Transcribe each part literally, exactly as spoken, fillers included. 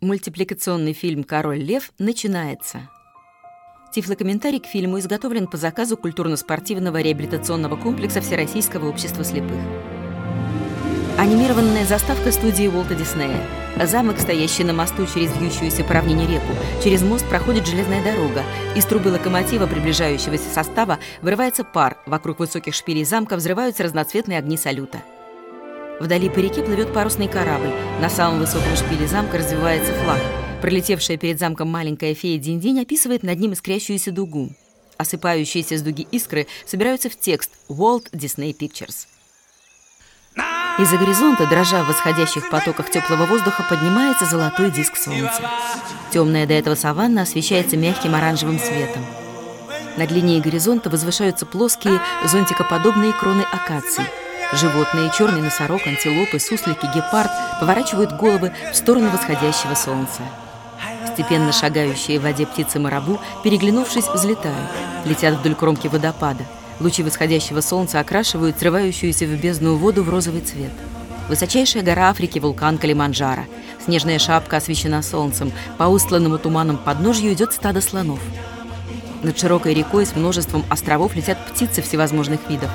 Мультипликационный фильм «Король лев» начинается. Тифлокомментарий к фильму изготовлен по заказу культурно-спортивного реабилитационного комплекса Всероссийского общества слепых. Анимированная заставка студии Уолта Диснея. Замок, стоящий на мосту через вьющуюся по равнине реку. Через мост проходит железная дорога. Из трубы локомотива приближающегося состава вырывается пар. Вокруг высоких шпилей замка взрываются разноцветные огни салюта. Вдали по реке плывет парусный корабль. На самом высоком шпиле замка развивается флаг. Пролетевшая перед замком маленькая фея Динь-Динь описывает над ним искрящуюся дугу. Осыпающиеся с дуги искры собираются в текст «Walt Disney Pictures». Из-за горизонта, дрожа в восходящих потоках теплого воздуха, поднимается золотой диск солнца. Темная до этого саванна освещается мягким оранжевым светом. Над линией горизонта возвышаются плоские, зонтикоподобные кроны акаций. Животные, черный носорог, антилопы, суслики, гепард поворачивают головы в сторону восходящего солнца. Степенно шагающие в воде птицы-марабу, переглянувшись, взлетают, летят вдоль кромки водопада. Лучи восходящего солнца окрашивают срывающуюся в бездну воду в розовый цвет. Высочайшая гора Африки — вулкан Килиманджаро. Снежная шапка освещена солнцем. По устланному туманом подножью идет стадо слонов. Над широкой рекой с множеством островов летят птицы всевозможных видов.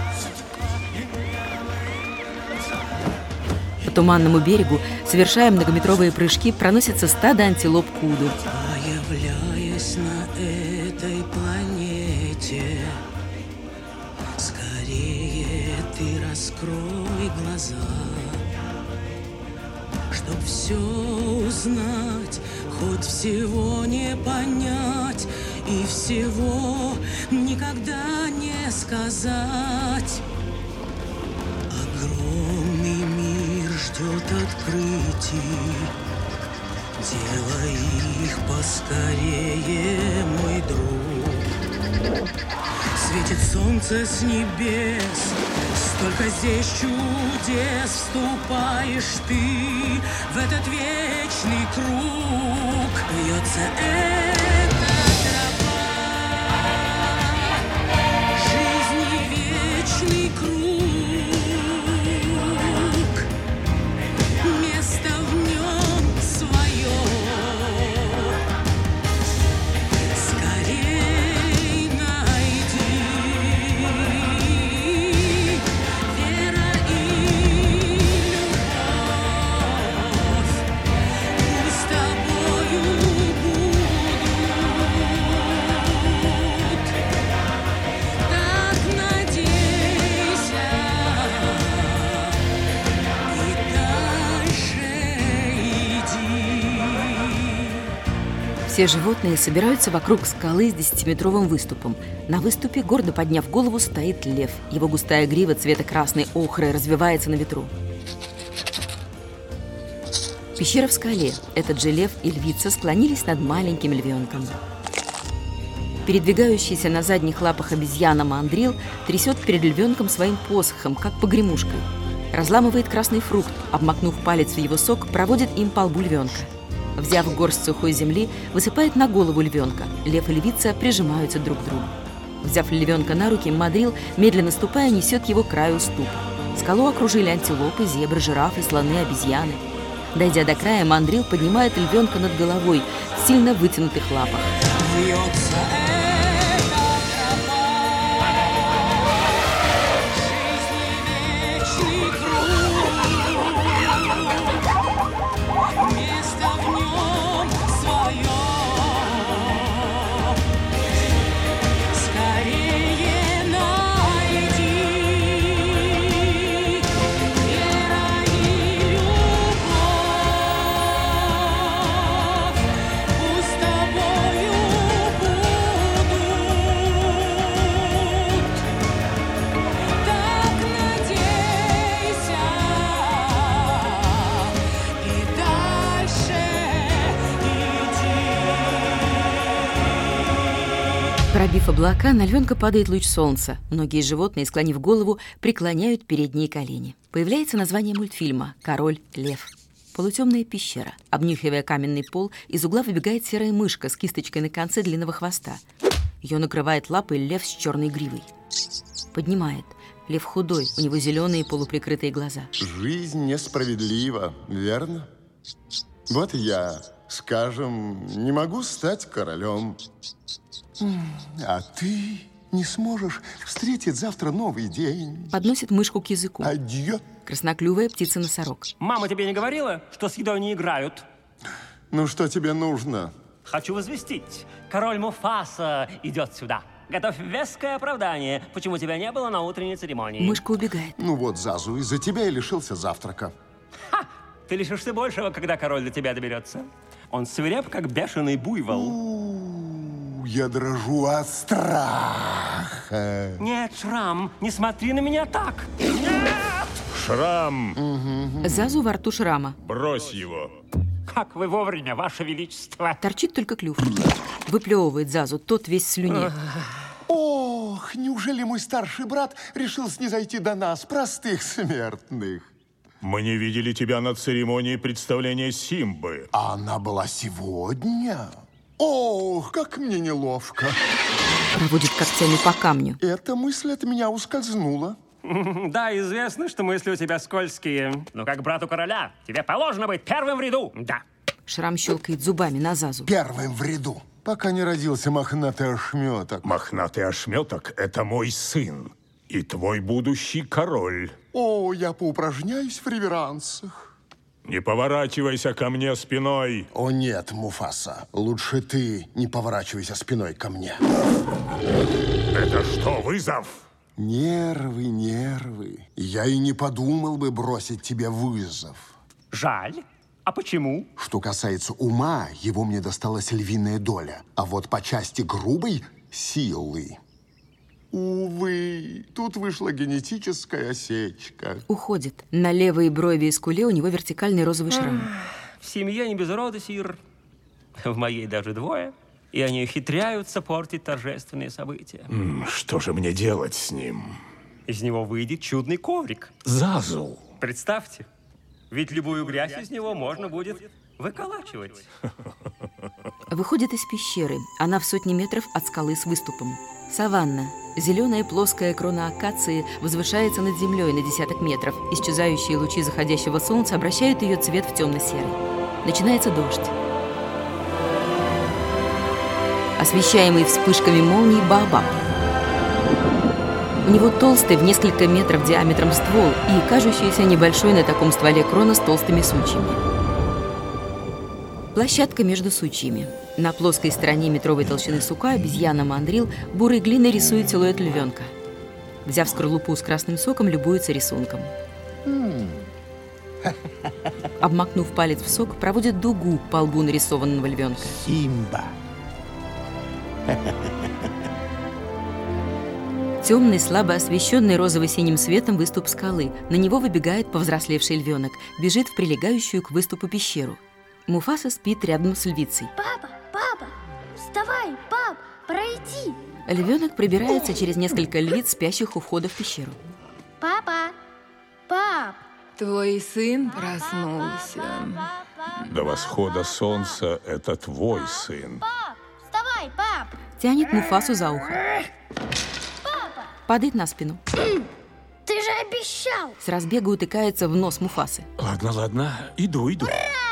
По туманному берегу, совершая многометровые прыжки, проносится стадо антилоп Куду. Появляясь на этой планете, скорее ты раскрой глаза, чтоб все узнать, хоть всего не понять и всего никогда не сказать. Огромный мир ждет открытий, делай их поскорее, мой друг. Светит солнце с небес, столько здесь чудес, вступаешь ты в этот вечный круг. Бьется эта тропа, жизни вечный круг. Место в нем свое, скорей найди. Вера и любовь пусть с тобою будут. Так надейся и дальше иди. Все животные собираются вокруг скалы с десятиметровым выступом. На выступе, гордо подняв голову, стоит лев. Его густая грива цвета красной охры развивается на ветру. Пещера в скале. Этот же лев и львица склонились над маленьким львенком. Передвигающийся на задних лапах обезьяна Мандрил трясет перед львенком своим посохом, как погремушкой. Разламывает красный фрукт, обмакнув палец в его сок, проводит им по лбу львенка. Взяв горсть сухой земли, высыпает на голову львенка. Лев и львица прижимаются друг к другу. Взяв львенка на руки, Мандрил, медленно ступая, несет его к краю уступа. Скалу окружили антилопы, зебры, жирафы, слоны, обезьяны. Дойдя до края, Мандрил поднимает львенка над головой в сильно вытянутых лапах. Бьется эта тропа, жизни вечный круг. Место в нем свое, скорее найди. Вера и любовь пусть с тобою будут. Так надейся и дальше иди. Пробив облака, на львенка падает луч солнца. Многие животные, склонив голову, преклоняют передние колени. Появляется название мультфильма «Король лев». Полутемная пещера. Обнюхивая каменный пол, из угла выбегает серая мышка с кисточкой на конце длинного хвоста. Ее накрывает лапой лев с черной гривой. Поднимает. Лев худой, у него зеленые полуприкрытые глаза. Жизнь несправедлива, верно? Вот я, скажем, не могу стать королем. А ты не сможешь встретить завтра новый день. Подносит мышку к языку. Адьё. Красноклювая птица-носорог. Мама тебе не говорила, что с едой не играют? Ну, что тебе нужно? Хочу возвестить. Король Муфаса идет сюда. Готовь веское оправдание, почему тебя не было на утренней церемонии. Мышка убегает. Ну вот, Зазу, из-за тебя я лишился завтрака. Ха! Ты лишишься большего, когда король до тебя доберется. Он свиреп, как бешеный буйвол. У, я дрожу от страха. Нет, Шрам, не смотри на меня так. Нет! Шрам! Зазу во рту шрама. Брось его. Как вы вовремя, Ваше Величество. Торчит только клюв. Выплевывает Зазу, тот весь в слюне. Ох, неужели мой старший брат решил снизойти до нас, простых смертных? Мы не видели тебя на церемонии представления Симбы. А она была сегодня? Ох, как мне неловко. Проводит когтями по камню. Эта мысль от меня ускользнула. Да, известно, что мысли у тебя скользкие. Но как брату короля, тебе положено быть первым в ряду. Да. Шрам щелкает зубами на Зазу. Первым в ряду, пока не родился мохнатый ошметок. Мохнатый ошметок – это мой сын и твой будущий король. О, я поупражняюсь в реверансах. Не поворачивайся ко мне спиной. О нет, Муфаса, лучше ты не поворачивайся спиной ко мне. Это что, вызов? Нервы, нервы. Я и не подумал бы бросить тебе вызов. Жаль. А почему? Что касается ума, его мне досталась львиная доля. А вот по части грубой силы. Увы, тут вышла генетическая осечка. Уходит. На левой брови и скуле у него вертикальный розовый шрам. В семье не без рода, сир. В моей даже двое. И они ухитряются портить торжественные события. М, Что же мне делать с ним? Из него выйдет чудный коврик. Зазу. Представьте, ведь любую грязь из него можно будет выколачивать. Выходит из пещеры. Она в сотни метров от скалы с выступом. Саванна. Зеленая плоская крона акации возвышается над землей на десяток метров. Исчезающие лучи заходящего солнца обращают ее цвет в темно-серый. Начинается дождь. Освещаемый вспышками молний Баобаб. У него толстый в несколько метров диаметром ствол и кажущийся небольшой на таком стволе крона с толстыми сучьями. Площадка между сучьями. На плоской стороне метровой толщины сука обезьяна мандрил бурой глиной рисует силуэт львенка. Взяв скорлупу с красным соком, любуется рисунком. Обмакнув палец в сок, проводит дугу по лбу нарисованного львенка. Симба. Темный, слабо освещенный розово-синим светом выступ скалы. На него выбегает повзрослевший львенок. Бежит в прилегающую к выступу пещеру. Муфаса спит рядом с львицей. Папа, папа, вставай, пап, пора идти. Львенок пробирается через несколько львиц, спящих у входа в пещеру. Папа, пап. Твой сын проснулся. До восхода солнца это твой сын. Пап, вставай, пап. Тянет Муфасу за ухо. Падает на спину. Ты же обещал. С разбега утыкается в нос Муфасы. Ладно, ладно, иду, иду.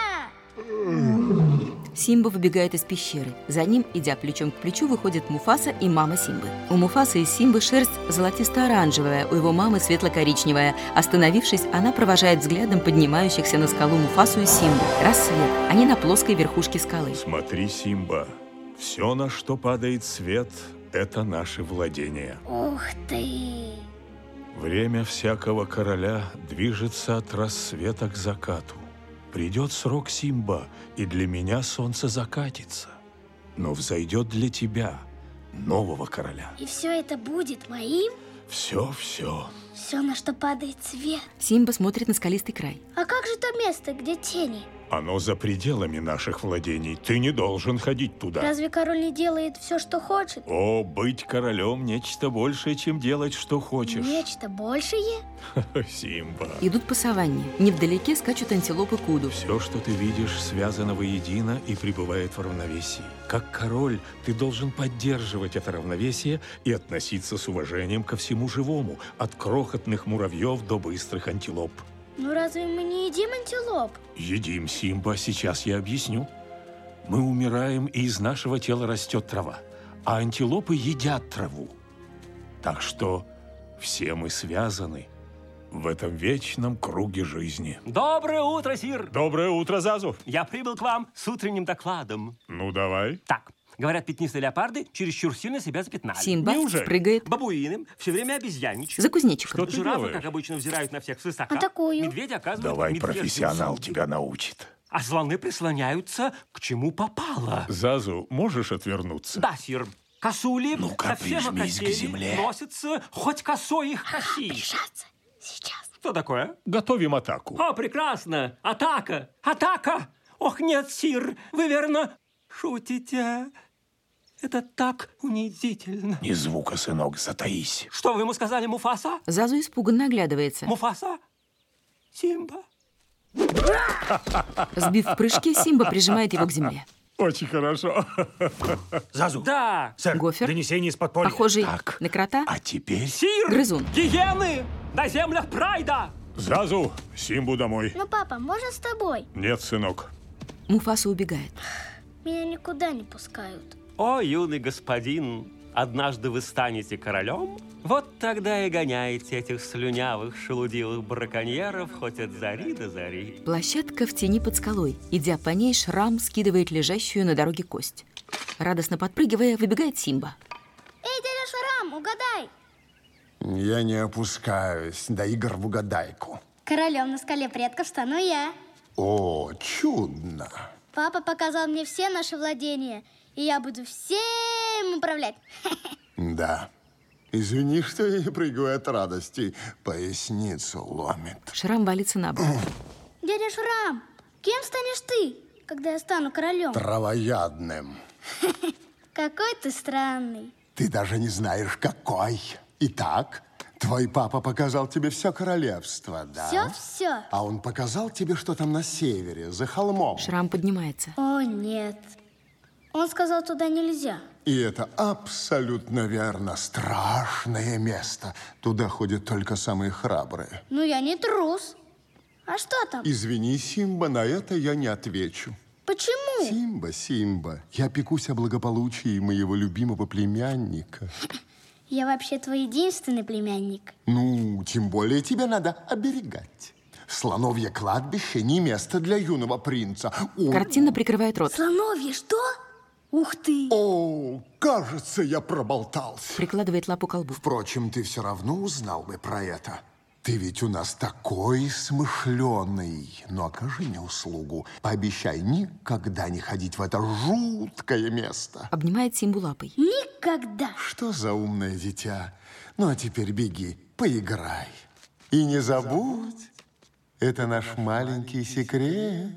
Симба выбегает из пещеры. За ним, идя плечом к плечу, выходят Муфаса и мама Симбы. У Муфасы и Симбы шерсть золотисто-оранжевая, у его мамы светло-коричневая. Остановившись, она провожает взглядом поднимающихся на скалу Муфасу и Симбу. Рассвет. Они на плоской верхушке скалы. Смотри, Симба, все, на что падает свет, это наши владения. Ух ты. Время всякого короля движется от рассвета к закату. Придет срок, Симба, и для меня солнце закатится. Но взойдет для тебя, нового короля. И все это будет моим? Все, все. Все, на что падает свет. Симба смотрит на скалистый край. А как же то место, где тени? Оно за пределами наших владений. Ты не должен ходить туда. Разве король не делает все, что хочет? О, быть королем нечто большее, чем делать, что хочешь. Нечто большее? Симба. Идут по саванне. Невдалеке скачут антилопы Куду. Все, что ты видишь, связано воедино и пребывает в равновесии. Как король, ты должен поддерживать это равновесие и относиться с уважением ко всему живому, от крохотных муравьев до быстрых антилоп. Ну разве мы не едим антилоп? Едим, Симба, сейчас я объясню. Мы умираем, и из нашего тела растет трава, а антилопы едят траву. Так что все мы связаны в этом вечном круге жизни. Доброе утро, сир! Доброе утро, Зазу. Я прибыл к вам с утренним докладом. Ну, давай. Так, говорят, пятнистые леопарды чересчур сильно себя запятнали. Симба Неужели? прыгает Бабуины все время обезьянничают. за кузнечиком. Что ты Жирафы, делаешь? как обычно, взирают на всех свысока. А такую? Медведи оказывают Давай, медвежью профессионал услугу. тебя научит. А слоны прислоняются к чему попало. Зазу, можешь отвернуться? Да, сир. Косули Ну-ка, совсем прижмись к окосели, земле. носятся, хоть косой их коси. Прижаться. Сейчас. Что такое? Готовим атаку. О, прекрасно! Атака! Атака! Ох, нет, сир, вы верно шутите. Это так унизительно. Ни звука, сынок, затаись. Что вы ему сказали, Муфаса? Зазу испуганно оглядывается. Муфаса? Симба? Сбив в прыжке, Симба прижимает его к земле. Очень хорошо. Зазу. Да. Сэр, Гофер, донесение из подполья. похожий Так. на крота, А теперь... Сир! грызун. Гиены! На землях Прайда! Зазу, Симбу домой. Ну, папа, можно с тобой? Нет, сынок. Муфаса убегает. Меня никуда не пускают. О, юный господин, однажды вы станете королем, вот тогда и гоняете этих слюнявых, шелудивых браконьеров хоть от зари до зари. Площадка в тени под скалой. Идя по ней, Шрам скидывает лежащую на дороге кость. Радостно подпрыгивая, выбегает Симба. Эй, дядя Шрам, угадай. Я не опускаюсь до игр в угадайку. Королем на скале предков стану я. О, чудно. Папа показал мне все наши владения, и я буду всем управлять. Да. Извини, что я прыгаю от радости. Поясницу ломит. Шрам валится на бок. Дядя Шрам, кем станешь ты, когда я стану королем? Травоядным. Какой ты странный. Ты даже не знаешь, какой. Итак, твой папа показал тебе все королевство, да? Все-все. А он показал тебе, что там на севере, за холмом. Шрам поднимается. О, нет. Он сказал, туда нельзя. И это абсолютно верно. Страшное место. Туда ходят только самые храбрые. Ну, я не трус. А что там? Извини, Симба, на это я не отвечу. Почему? Симба, Симба, я пекусь о благополучии моего любимого племянника. Я вообще твой единственный племянник. Ну, тем более тебе надо оберегать. Слоновье кладбище не место для юного принца. О, Картина прикрывает рот. Слоновье, что? Ух ты! О, кажется, я проболтался. Прикладывает лапу к колбу. Впрочем, ты все равно узнал бы про это. Ты ведь у нас такой смышленый. Но окажи мне услугу. Пообещай никогда не ходить в это жуткое место. Обнимает Симбу лапой. Никогда! Что за умное дитя? Ну, а теперь беги, поиграй. И не забудь, это наш маленький секрет.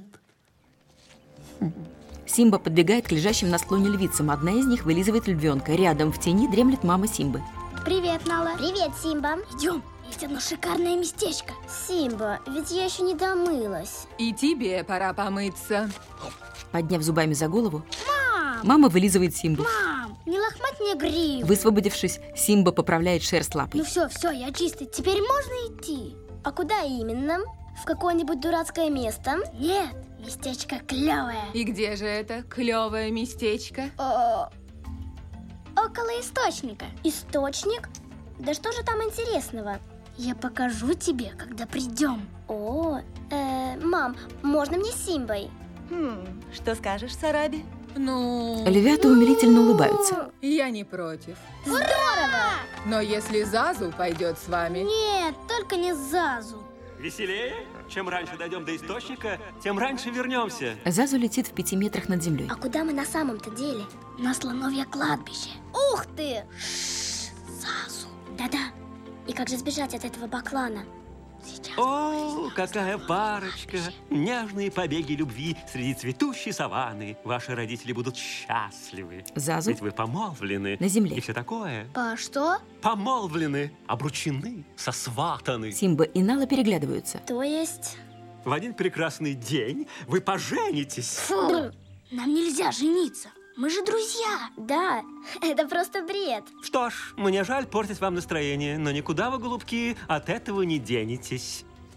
Симба подбегает к лежащим на склоне львицам. Одна из них вылизывает львенка. Рядом в тени дремлет мама Симбы. Привет, Нала. Привет, Симба. Идем, есть одно шикарное местечко. Симба, ведь я еще не домылась. И тебе пора помыться. Подняв зубами за голову, Мам! мама вылизывает Симбу. Мам, не лохмать мне гриву. Высвободившись, Симба поправляет шерсть лапой. Ну все, все, я чистый. Теперь можно идти? А куда именно? В какое-нибудь дурацкое место? Нет, местечко клевое. И где же это клевое местечко? О, около источника. Источник? Да что же там интересного? Я покажу тебе, когда придем. О, э, мам, можно мне с Симбой? Хм, что скажешь, Сараби? Ну, Львята умилительно улыбаются. я не против. Здорово! Но если Зазу пойдет с вами... Нет, только не Зазу. Веселее? Чем раньше дойдем до источника, тем раньше вернемся. Зазу летит в пяти метрах над землей. А куда мы на самом-то деле? На слоновье кладбище. Ух ты! Зазу. Да-да. И как же сбежать от этого баклана? Сейчас. О, какая парочка! Нежные побеги любви среди цветущей саванны. Ваши родители будут счастливы. Зазу Ведь вы помолвлены. на земле. И все такое. По что? Помолвлены, обручены, сосватаны. Симба и Нала переглядываются. То есть... В один прекрасный день вы поженитесь. Фу. Нам нельзя жениться. Мы же друзья. Да, это просто бред. Что ж, мне жаль портить вам настроение, но никуда вы, голубки, от этого не денетесь.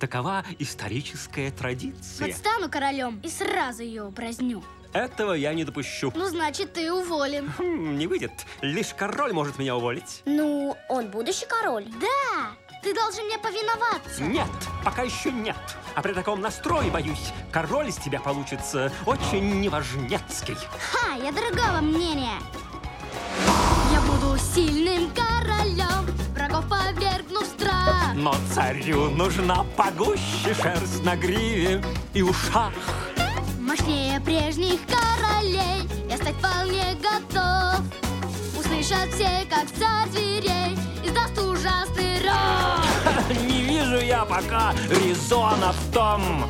Такова историческая традиция. Вот стану королем и сразу ее упраздню. Этого я не допущу. Ну, значит, ты уволен. Хм, не выйдет. Лишь король может меня уволить. Ну, он будущий король. Да, ты должен мне повиноваться. Нет, пока еще нет. А при таком настрое, боюсь, король из тебя получится очень неважнецкий. Ха, я другого мнения. Я буду сильным королем, врагов повергну в страх. Но царю нужна погуще шерсть на гриве и ушах. Мощнее прежних королей я стать вполне готов. Услышат все, как царь зверей издаст ужасный ров. Не вижу я пока резона в том.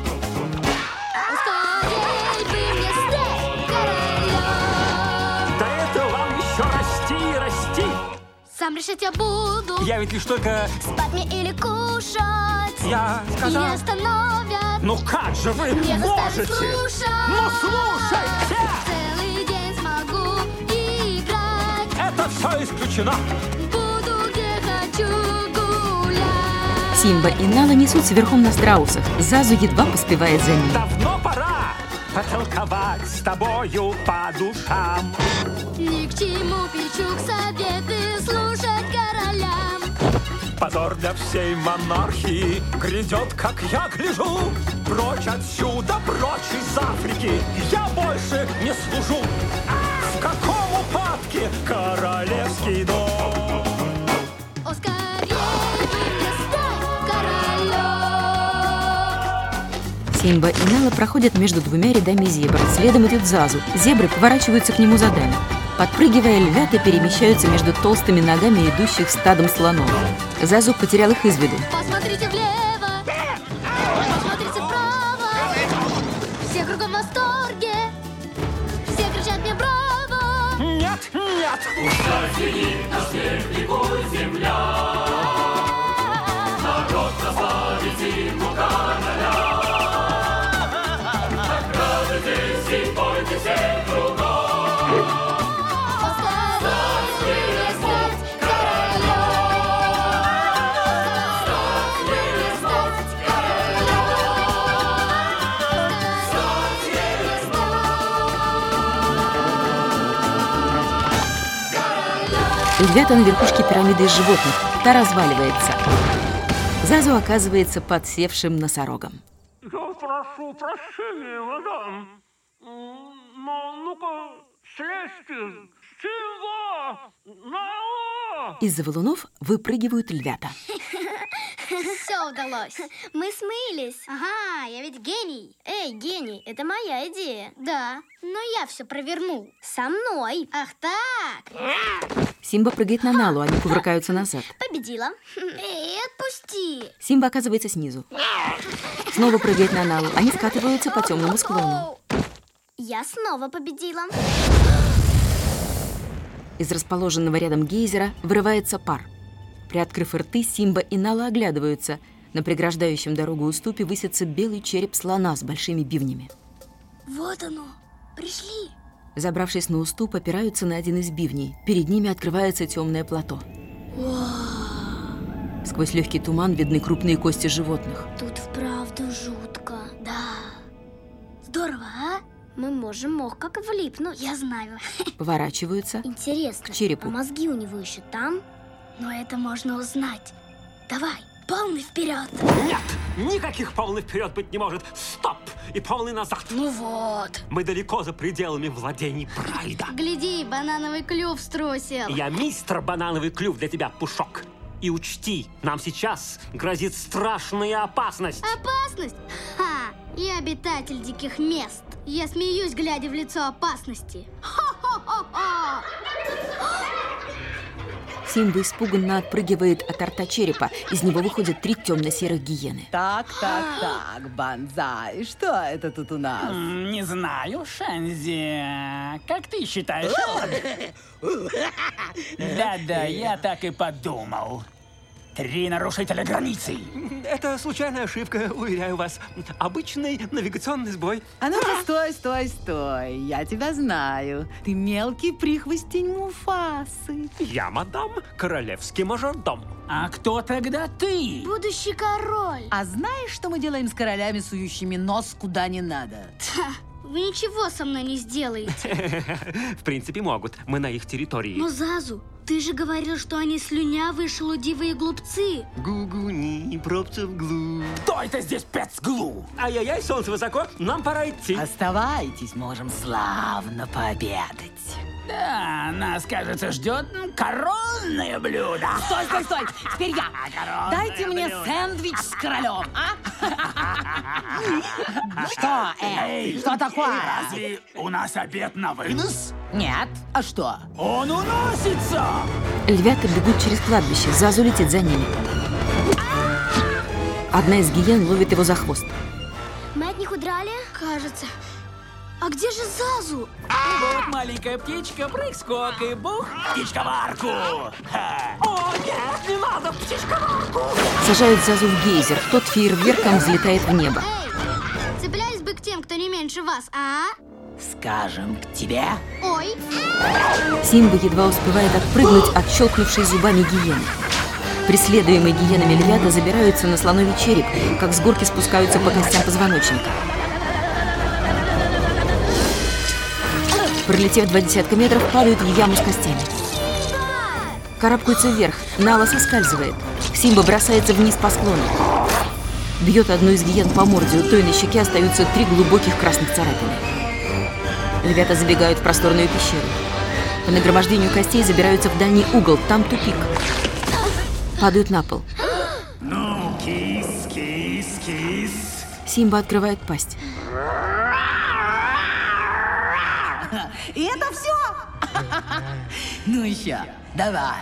Скорей бы мне стать королем. До этого вам еще расти и расти. Сам решать я буду. Я ведь лишь только... Спать мне или кушать. Я И сказал... не остановят. Ну как же вы Не заставят можете? слушать. Ну слушайте! Целый день смогу играть. Это все исключено. Буду где хочу гулять. Симба и Нала несутся верхом на страусах. Зазу едва поспевает за ними. Давно пора потолковать с тобою по душам. Ни к чему Пичук советы слушать королям. Позор для всей монархии грядет, как я гляжу. Прочь отсюда, прочь из Африки, я больше не служу. В каком упадке королевский дом? О, скорей бы мне стать королем. Симба и Нала проходят между двумя рядами зебр. Следом идет Зазу. Зебры поворачиваются к нему задами. Подпрыгивая, львята перемещаются между толстыми ногами идущих стадом слонов. Зазу потерял их из виду. Посмотрите влево, посмотрите вправо. Все кругом в восторге, все кричат мне браво. Нет, нет! Львята на верхушке пирамиды из животных. Та разваливается. Зазу оказывается подсевшим носорогом. Я прошу прощения, мадам. Но ну-ка, слезьте. Симба! Нала! Из-за валунов выпрыгивают львята. Все удалось. Мы смылись. Ага, я ведь гений. Эй, гений, это моя идея. Да, но я все провернул. Со мной. Ах так! Симба прыгает на Налу, они кувыркаются назад. Победила. Эй, отпусти! Симба оказывается снизу. Снова прыгает на Налу, они скатываются по темному склону. Я снова победила. Из расположенного рядом гейзера вырывается пар. Приоткрыв рты, Симба и Нала оглядываются. На преграждающем дорогу уступе высится белый череп слона с большими бивнями. Вот оно, пришли. Забравшись на уступ, опираются на один из бивней. Перед ними открывается темное плато. Сквозь легкий туман видны крупные кости животных. Тут вправду жутко. Да. Здорово, а? Мы можем мох как влипнуть. Я знаю. Поворачиваются. Интересно, К черепу. а мозги у него еще там? Но это можно узнать. Давай, полный вперед. Нет, никаких полных вперед быть не может. Стоп! И полный назад. Ну вот. Мы далеко за пределами владений Прайда. Гляди, банановый клюв струсил. Я мистер Банановый клюв для тебя, Пушок. И учти, нам сейчас грозит страшная опасность. Опасность? Ха! Я обитатель диких мест. Я смеюсь, глядя в лицо опасности. Хо-хо-хо-хо! Симба испуганно отпрыгивает от рта черепа. Из него выходят три темно-серых гиены. Так, так, так, Банзай, что это тут у нас? Не знаю, Шэнзи. Как ты считаешь? Да-да, я так и подумал. Три нарушителя границы. Это случайная ошибка, уверяю вас. Обычный навигационный сбой. А ну-ка, стой, стой, стой. Я тебя знаю. Ты мелкий прихвостень Муфасы. Я, мадам, королевский мажордом. А кто тогда ты? Будущий король. А знаешь, что мы делаем с королями, сующими нос куда не надо? Вы ничего со мной не сделаете. В принципе, могут. Мы на их территории. Но, Зазу, ты же говорил, что они слюнявые, шелудивые глупцы. Гугуни, пробцев глу. Кто это здесь спецглу? Ай-яй-яй, солнце высоко, нам пора идти. Оставайтесь, можем славно пообедать. Да, нас, кажется, ждет коронное блюдо. Стой, стой, стой! Теперь я. Коронное Дайте мне блюдо. сэндвич с королем, а? Что, эй, что такое? Разве у нас обед на вынос? Нет. А что? Он уносится! Львята бегут через кладбище, Зазу летит за ними. Одна из гиен ловит его за хвост. Мы от них удрали? Кажется. А где же Зазу? Вот маленькая птичка, прыг-скок и бух, птичка-варку. О, нет, не надо, птичка-варку. Сажают Зазу в гейзер, тот фейерверком взлетает в небо. Эй, цеплялись бы к тем, кто не меньше вас, а? Скажем, к тебе? Ой. Симба едва успевает отпрыгнуть от щелкнувшей зубами гиены. Преследуемые гиенами львята забираются на слоновий череп, как с горки спускаются по костям позвоночника. Пролетев два десятка метров, падают в яму с костями. Карабкаются вверх, Нала соскальзывает. Симба бросается вниз по склону. Бьет одну из гиен по морде, у той на щеке остаются три глубоких красных царапины. Львята забегают в просторную пещеру. По нагромождению костей забираются в дальний угол, там тупик. Падают на пол. Ну, кис, кис, кис. Симба открывает пасть. И это все? Ну еще, давай.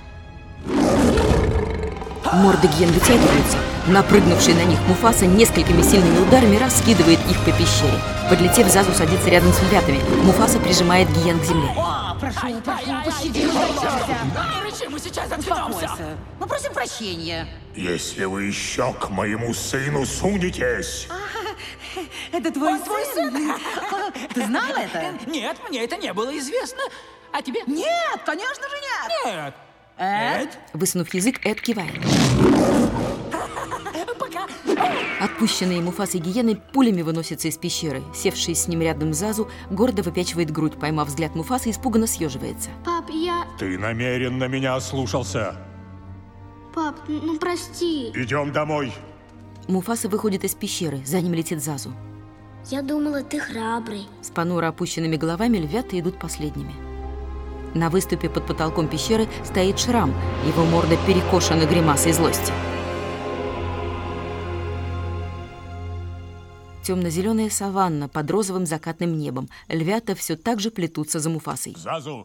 Морды гиен вытягиваются. Напрыгнувший на них Муфаса несколькими сильными ударами раскидывает их по пещере. Подлетев, Зазу садится рядом с львятами. Муфаса прижимает гиен к земле. О, прошу, прошу, пощади, пожалуйста. Не рычи, мы сейчас заткнемся. Успокойся. Мы просим прощения. Если вы еще к моему сыну сунетесь... Это твой сын? Ты знал это? Нет, мне это не было известно. А тебе? Нет, конечно же нет. Нет. Эд? Высунув язык, Эд кивает. Пока. Отпущенные Муфасой гиены пулями выносятся из пещеры. Севший с ним рядом Зазу гордо выпячивает грудь, поймав взгляд Муфасы, испуганно съеживается. Пап, я... Ты намеренно меня ослушался. Пап, ну прости. Идем домой. Муфаса выходит из пещеры, за ним летит Зазу. Я думала, ты храбрый. С понуро опущенными головами львята идут последними. На выступе под потолком пещеры стоит Шрам, его морда перекошена гримасой злости. Темно-зеленая саванна под розовым закатным небом. Львята все так же плетутся за Муфасой. Зазу,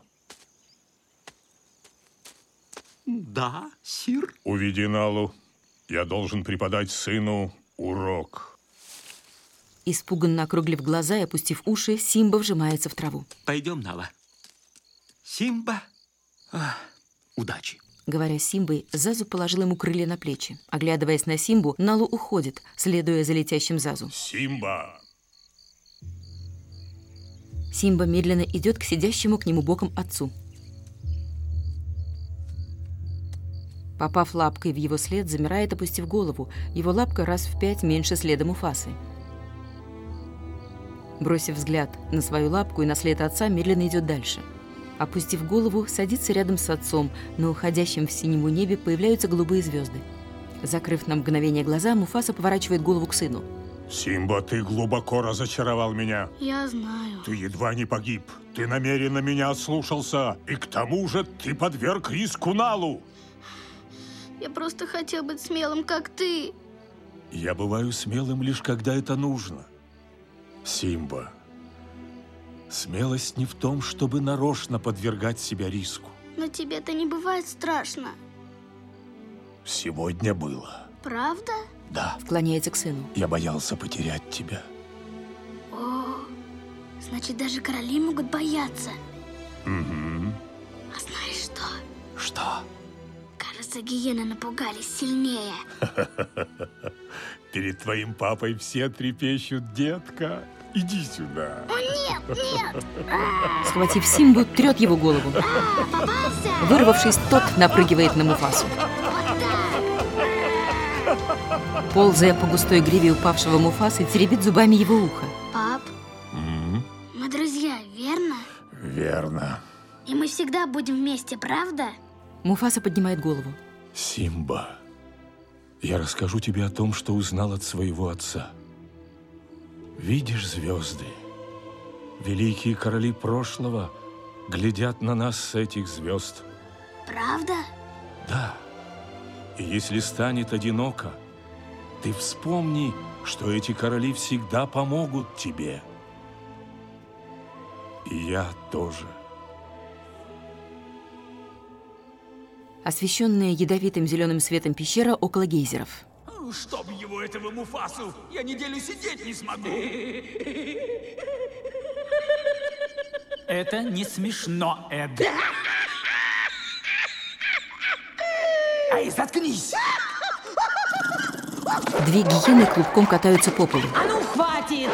Да, сир. уведи Налу. Я должен преподать сыну урок. Испуганно округлив глаза и опустив уши, Симба вжимается в траву. Пойдем, Нала. Симба. Ах, удачи. Говоря с Симбой, Зазу положил ему крылья на плечи. Оглядываясь на Симбу, Налу уходит, следуя за летящим Зазу. Симба! Симба медленно идет к сидящему к нему боком отцу. Попав лапкой в его след, замирает, опустив голову. Его лапка раз в пять меньше следа Муфасы. Бросив взгляд на свою лапку и на след отца, медленно идет дальше. Опустив голову, садится рядом с отцом. На уходящем в синему небе появляются голубые звезды. Закрыв на мгновение глаза, Муфаса поворачивает голову к сыну. Симба, ты глубоко разочаровал меня. Я знаю. Ты едва не погиб. Ты намеренно меня ослушался. И к тому же ты подверг риску Налу. Я просто хотел быть смелым, как ты. Я бываю смелым лишь когда это нужно. Симба, смелость не в том, чтобы нарочно подвергать себя риску. Но тебе-то не бывает страшно. Сегодня было. Правда? Да. Склоняется к сыну. Я боялся потерять тебя. О, значит, даже короли могут бояться. Угу. А знаешь что? Что? Кажется, кажется, гиены напугались сильнее. Перед твоим папой все трепещут, детка. Иди сюда. О, нет, нет! Схватив Симбу, трет его голову. Вырвавшись, тот напрыгивает на Муфасу. Ползая по густой гриве упавшего Муфасы, теребит зубами его ухо. Пап, М? мы друзья, верно? Верно. И мы всегда будем вместе, правда? Муфаса поднимает голову. Симба, я расскажу тебе о том, что узнал от своего отца. Видишь звезды? Великие короли прошлого глядят на нас с этих звезд. Правда? Да. И если станет одиноко, ты вспомни, что эти короли всегда помогут тебе. И я тоже. Освещенная ядовитым зеленым светом пещера около гейзеров. Чтоб его, этого Муфасу, я неделю сидеть не смогу. Это не смешно, Эд. Эй, заткнись! Две гиены клубком катаются по полу. А ну, хватит!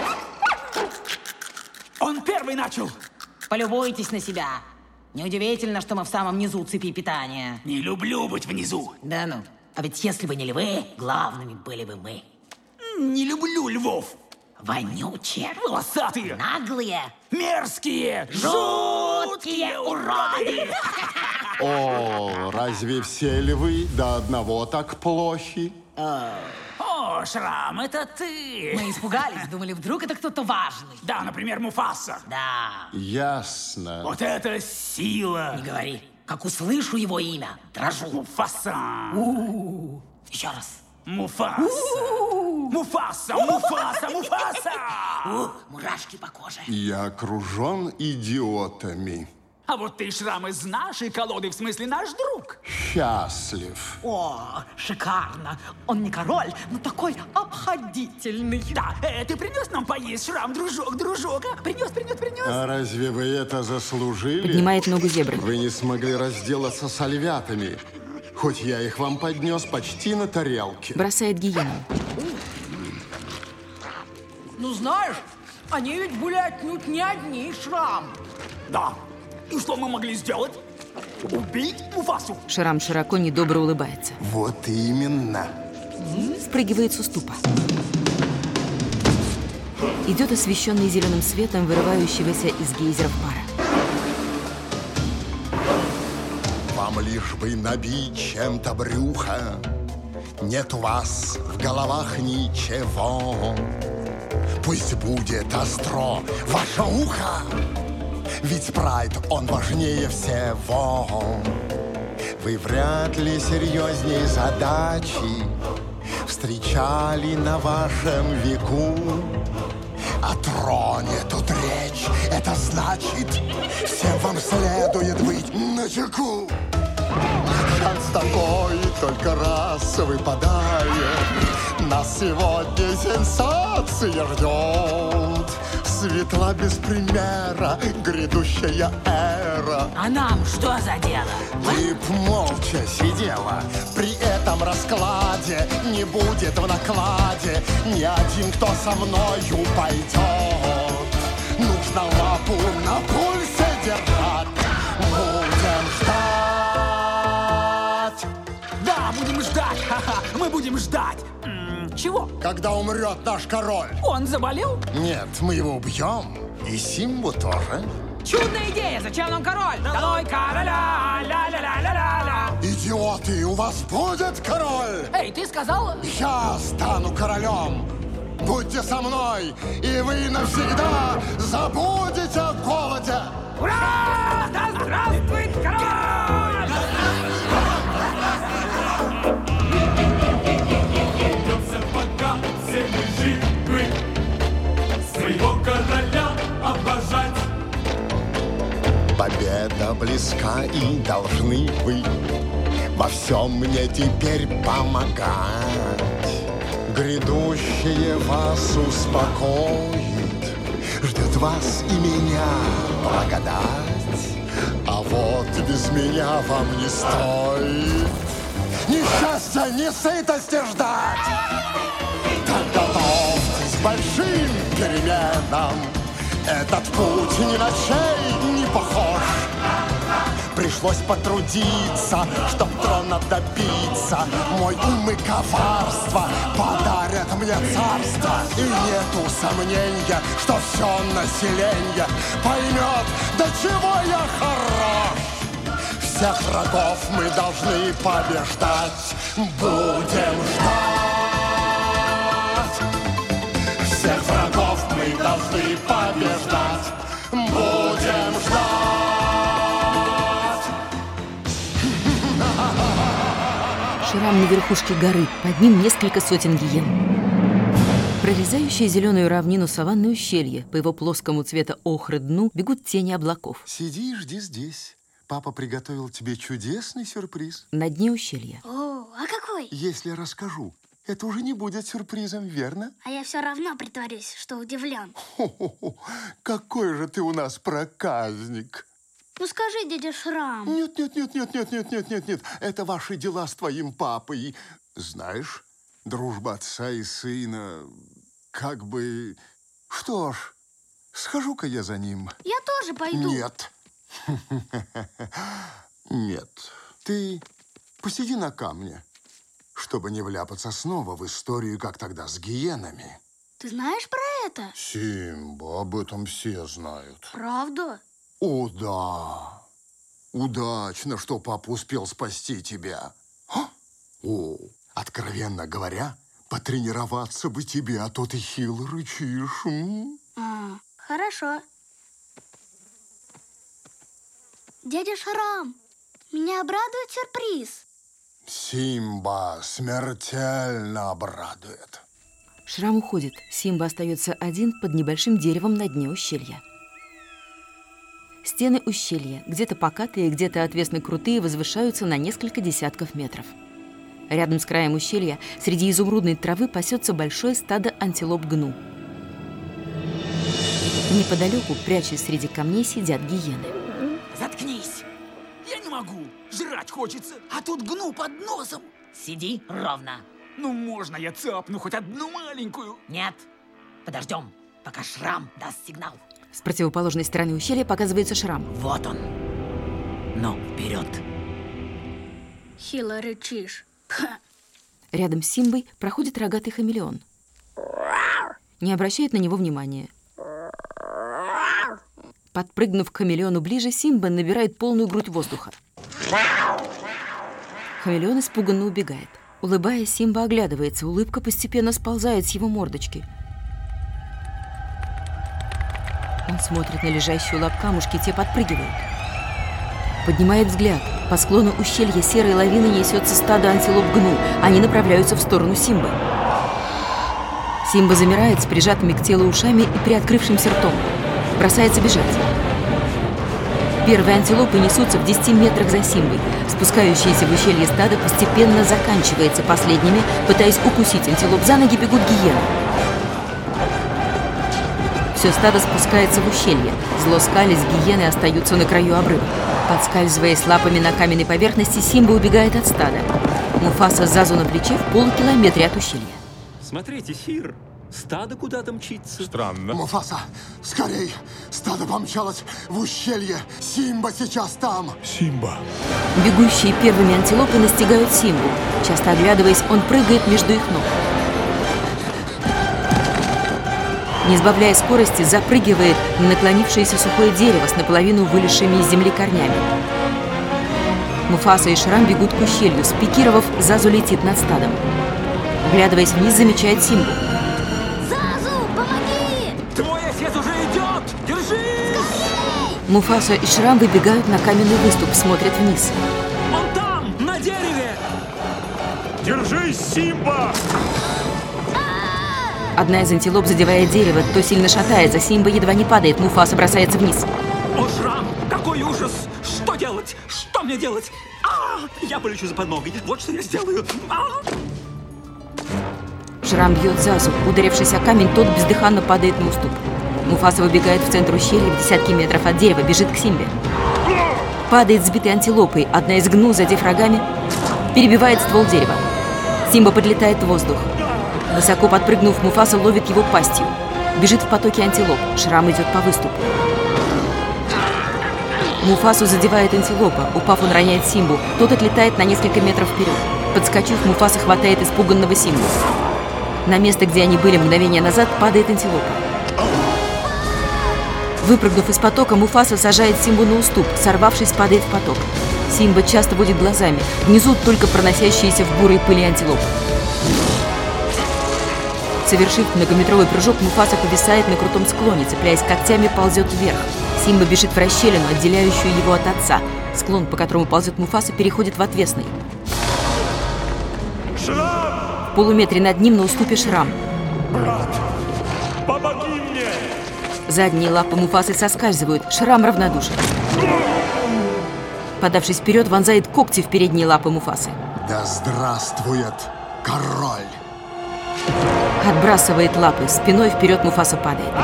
Он первый начал. Полюбуйтесь на себя. Неудивительно, что мы в самом низу цепи питания. Не люблю быть внизу. Да ну, а ведь если бы не львы, главными были бы мы. Не люблю львов. Вонючие, волосатые, наглые, мерзкие, жуткие уроды. О, разве все львы до одного так плохи? О, Шрам, это ты. Мы испугались, думали, вдруг это кто-то важный. Да, например, Муфаса. Да. Ясно. Вот это сила. Не говори. Как услышу его имя, дрожу. Муфаса. У-у-у. Еще раз. Муфаса. Муфаса, Муфаса, Муфаса. Ух, мурашки по коже. Я окружен идиотами. А вот ты, Шрам, из нашей колоды, в смысле наш друг. Счастлив. О, шикарно. Он не король, но такой обходительный. Да, э, ты принес нам поесть, Шрам, дружок, дружок. А? Принес, принес, принес. А разве вы это заслужили? Поднимает ногу зебры. Вы не смогли разделаться с львятами. Хоть я их вам поднес почти на тарелке. Бросает гиену. Ну знаешь, они ведь были отнюдь не одни, Шрам. Да. И что мы могли сделать? Убить Муфасу? Шрам широко недобро улыбается. Вот именно. Спрыгивает с уступа. Идет освещенный зеленым светом вырывающегося из гейзеров пара. Вам лишь бы набить чем-то брюхо. Нет у вас в головах ничего. Пусть будет остро ваше ухо. Ведь спрайт, он важнее всего. Вы вряд ли серьезней задачи встречали на вашем веку. О троне тут речь, это значит, всем вам следует быть начеку. Шанс такой только раз выпадает. Нас сегодня сенсация ждет. Светла без примера грядущая эра. А нам что за дело? Ты б молча сидела. При этом раскладе не будет в накладе ни один, кто со мною пойдет. Нужно лапу на пульсе держать. Будем ждать. Да, будем ждать. Ха-ха. Мы будем ждать. М-м, чего? Когда умрет наш король. Он заболел? Нет, мы его убьем. И Симбу тоже. Чудная идея! Зачем нам король? Долой короля! Ля-ля-ля-ля-ля-ля! Идиоты, у вас будет король! Эй, ты сказал... Я стану королем! Будьте со мной, и вы навсегда забудете о голоде! Ура! Да здравствует король! Пока все мы живы, своего короля обожать. Победа близка, и должны вы во всем мне теперь помогать. Грядущее вас успокоит, ждет вас и меня благодать. А вот без меня вам не стоит несчастья, не сытости ждать. Так готовьтесь к большим переменам. Этот путь ни на чей не похож. Пришлось потрудиться, чтоб трона добиться. Мой ум и коварство подарят мне царство. И нету сомнения, что все население поймет, до чего я хорош. Всех врагов мы должны побеждать. Будем ждать. Всех врагов мы должны побеждать. Будем ждать. Шрам на верхушке горы, под ним несколько сотен гиен. Прорезающие зеленую равнину саванны ущелья, по его плоскому цвета охры дну бегут тени облаков. Сиди и жди здесь. Папа приготовил тебе чудесный сюрприз. На дне ущелья. О, а какой? Если я расскажу, это уже не будет сюрпризом, верно? А я все равно притворюсь, что удивлен. Хо-хо-хо. Какой же ты у нас проказник. Ну скажи, дядя Шрам. Нет, нет, нет, нет, нет, нет, нет, нет, нет. Это ваши дела с твоим папой. Знаешь, дружба отца и сына, как бы... Что ж, схожу-ка я за ним. Я тоже пойду. Нет. Нет. Ты посиди на камне, чтобы не вляпаться снова в историю, как тогда с гиенами. Ты знаешь про это? Симба, об этом все знают. Правда? О, да. Удачно, что папа успел спасти тебя. А? О, откровенно говоря, потренироваться бы тебе, а то ты хило рычишь. М? А, хорошо. Дядя Шрам, меня обрадует сюрприз. Симба смертельно обрадует. Шрам уходит. Симба остается один под небольшим деревом на дне ущелья. Стены ущелья, где-то покатые, где-то отвесно крутые, возвышаются на несколько десятков метров. Рядом с краем ущелья, среди изумрудной травы, пасется большое стадо антилоп гну. Неподалеку, прячась среди камней, сидят гиены. Заткнись! Я не могу! Жрать хочется, а тут гну под носом! Сиди ровно! Ну, можно я цапну хоть одну маленькую? Нет, подождем, пока Шрам даст сигнал. С противоположной стороны ущелья показывается Шрам. Вот он. Ну, вперед. Хило рычишь. Рядом с Симбой проходит рогатый хамелеон. Не обращает на него внимания. Подпрыгнув к хамелеону ближе, Симба набирает полную грудь воздуха. Хамелеон испуганно убегает. Улыбаясь, Симба оглядывается. Улыбка постепенно сползает с его мордочки. Он смотрит на лежащую лап камушки, те подпрыгивают. Поднимает взгляд. По склону ущелья серой лавины несется стадо антилоп гну. Они направляются в сторону Симбы. Симба замирает с прижатыми к телу ушами и приоткрывшимся ртом. Бросается бежать. Первые антилопы несутся в десяти метрах за Симбой. Спускающееся в ущелье стадо постепенно заканчивается последними. Пытаясь укусить антилоп за ноги, бегут гиены. Все стадо спускается в ущелье. Зло скались, гиены остаются на краю обрыва. Подскальзываясь лапами на каменной поверхности, Симба убегает от стада. Муфаса с Зазу на плече в полукилометре от ущелья. Смотрите, Хир, стадо куда-то мчится. Странно. Муфаса, скорей! Стадо помчалось в ущелье. Симба сейчас там. Симба. Бегущие первыми антилопы настигают Симбу. Часто оглядываясь, он прыгает между их ног. Не сбавляя скорости, запрыгивает на наклонившееся сухое дерево с наполовину вылезшими из земли корнями. Муфаса и Шрам бегут к ущелью. Спикировав, Зазу летит над стадом. Вглядываясь вниз, замечает Симбу. Зазу, помоги! Твой отец уже идет! Держись! Муфаса и Шрам выбегают на каменный выступ, смотрят вниз. Он там, на дереве! Держись, Симба! Одна из антилоп задевает дерево, то сильно шатается. Симба едва не падает, Муфаса бросается вниз. О, Шрам, какой ужас! Что делать? Что мне делать? А, я полечу за подмогой. Вот что я сделаю. А! Шрам бьет Зазу. Ударившись о камень, тот бездыханно падает на уступ. Муфаса выбегает в центр ущелья в десятки метров от дерева, бежит к Симбе. Падает сбитой антилопой. Одна из гну, задев рогами, перебивает ствол дерева. Симба подлетает в воздух. Высоко подпрыгнув, Муфаса ловит его пастью. Бежит в потоке антилоп. Шрам идет по выступу. Муфасу задевает антилопа. Упав, он роняет Симбу. Тот отлетает на несколько метров вперед. Подскочив, Муфаса хватает испуганного Симбу. На место, где они были мгновение назад, падает антилопа. Выпрыгнув из потока, Муфаса сажает Симбу на уступ. Сорвавшись, падает в поток. Симба часто водит глазами. Внизу только проносящиеся в бурой пыли антилопы. Совершив многометровый прыжок, Муфаса повисает на крутом склоне, цепляясь когтями, ползет вверх. Симба бежит в расщелину, отделяющую его от отца. Склон, по которому ползет Муфаса, переходит в отвесный. Шрам! В полуметре над ним на уступе Шрам. Брат, помоги мне! Задние лапы Муфасы соскальзывают. Шрам равнодушен. Подавшись вперед, вонзает когти в передние лапы Муфасы. Да здравствует король! Отбрасывает лапы. Спиной вперед Муфаса падает.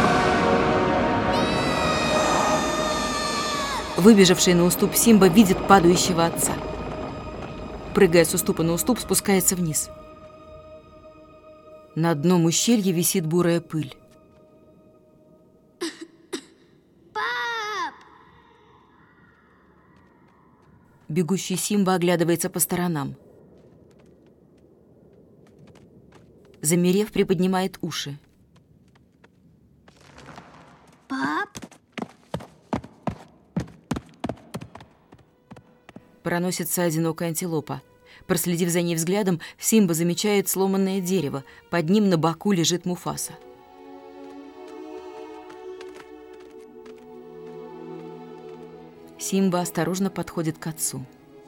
Выбежавший на уступ Симба видит падающего отца. Прыгая с уступа на уступ, спускается вниз. На дном ущелья висит бурая пыль. Пап! Бегущий Симба оглядывается по сторонам. Замерев, приподнимает уши. Пап? Проносится одинокая антилопа. Проследив за ней взглядом, Симба замечает сломанное дерево. Под ним на боку лежит Муфаса. Симба осторожно подходит к отцу.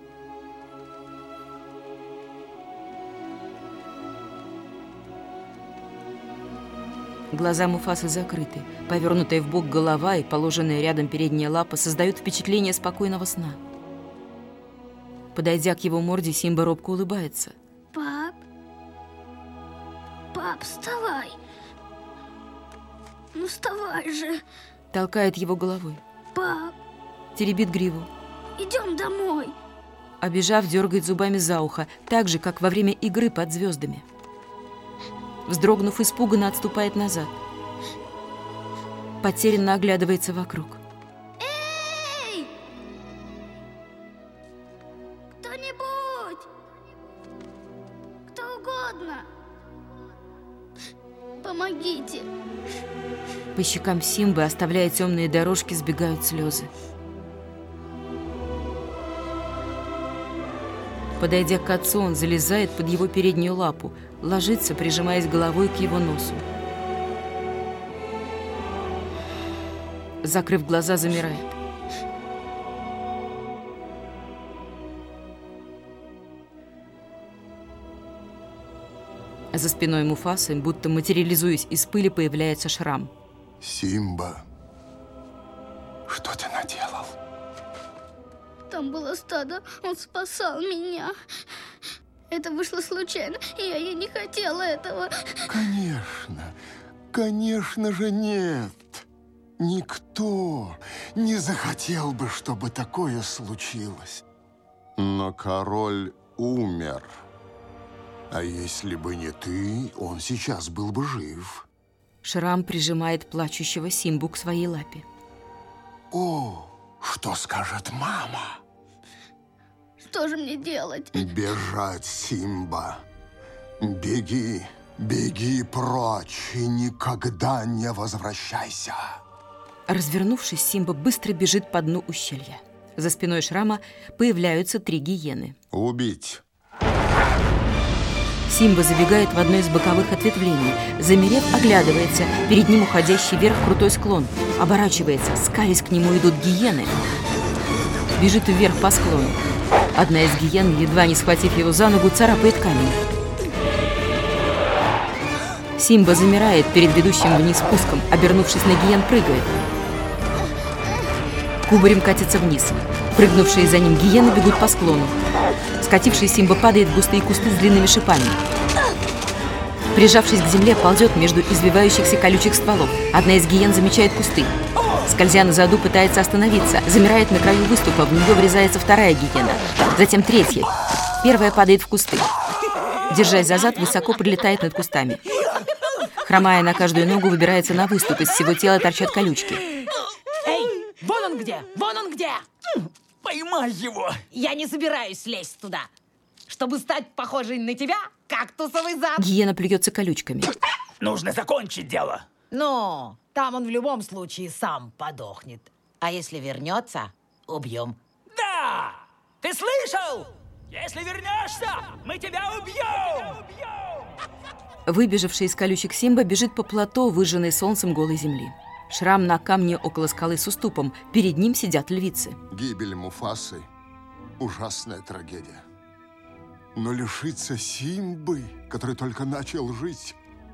Глаза Муфасы закрыты. Повернутая в бок голова и положенная рядом передняя лапа создают впечатление спокойного сна. Подойдя к его морде, Симба робко улыбается. Пап? Пап, вставай! Ну вставай же! Толкает его головой. Пап, Теребит гриву. идем домой! Обежав, дергает зубами за ухо, так же, как во время игры под звездами. Вздрогнув, испуганно отступает назад. Потерянно оглядывается вокруг. Эй! Кто-нибудь! Кто угодно! Помогите! По щекам Симбы, оставляя темные дорожки, сбегают слезы. Подойдя к отцу, он залезает под его переднюю лапу, ложится, прижимаясь головой к его носу. Закрыв глаза, замирает. За спиной Муфасы, будто материализуясь из пыли, появляется Шрам. Симба, что ты наделал? Там было стадо, он спасал меня. Это вышло случайно, и я, я не хотела этого. Конечно, конечно же нет. Никто не захотел бы, чтобы такое случилось. Но король умер. А если бы не ты, он сейчас был бы жив. Шрам прижимает плачущего Симбу к своей лапе. О, что скажет мама? Что же мне делать? Бежать, Симба. Беги, беги прочь и никогда не возвращайся. Развернувшись, Симба быстро бежит по дну ущелья. За спиной Шрама появляются три гиены. Убить. Симба забегает в одно из боковых ответвлений. Замерев, оглядывается. Перед ним уходящий вверх крутой склон. Оборачивается. Скались к нему идут гиены. Бежит вверх по склону. Одна из гиен, едва не схватив его за ногу, царапает камень. Симба замирает перед ведущим вниз спуском. Обернувшись на гиен, прыгает. Кубарем катится вниз. Прыгнувшие за ним гиены бегут по склону. Скативший Симба падает в густые кусты с длинными шипами. Прижавшись к земле, ползет между извивающихся колючих стволов. Одна из гиен замечает кусты. Скользя на заду, пытается остановиться. Замирает на краю выступа, в нее врезается вторая гиена. Затем третья. Первая падает в кусты. Держась за зад, высоко прилетает над кустами. Хромая на каждую ногу, выбирается на выступ. Из всего тела торчат колючки. Эй, вон он где! Вон он где! Поймай его! Я не собираюсь лезть туда. Чтобы стать похожей на тебя, кактусовый зад. Гиена плюется колючками. Нужно закончить дело. Ну, там он в любом случае сам подохнет. А если вернется, убьем. Да! Ты слышал? Если вернешься, мы тебя убьем! Выбежавший из колючек Симба бежит по плато, выжженной солнцем голой земли. Шрам на камне около скалы с уступом. Перед ним сидят львицы. Гибель Муфасы – ужасная трагедия. Но лишиться Симбы, который только начал жить,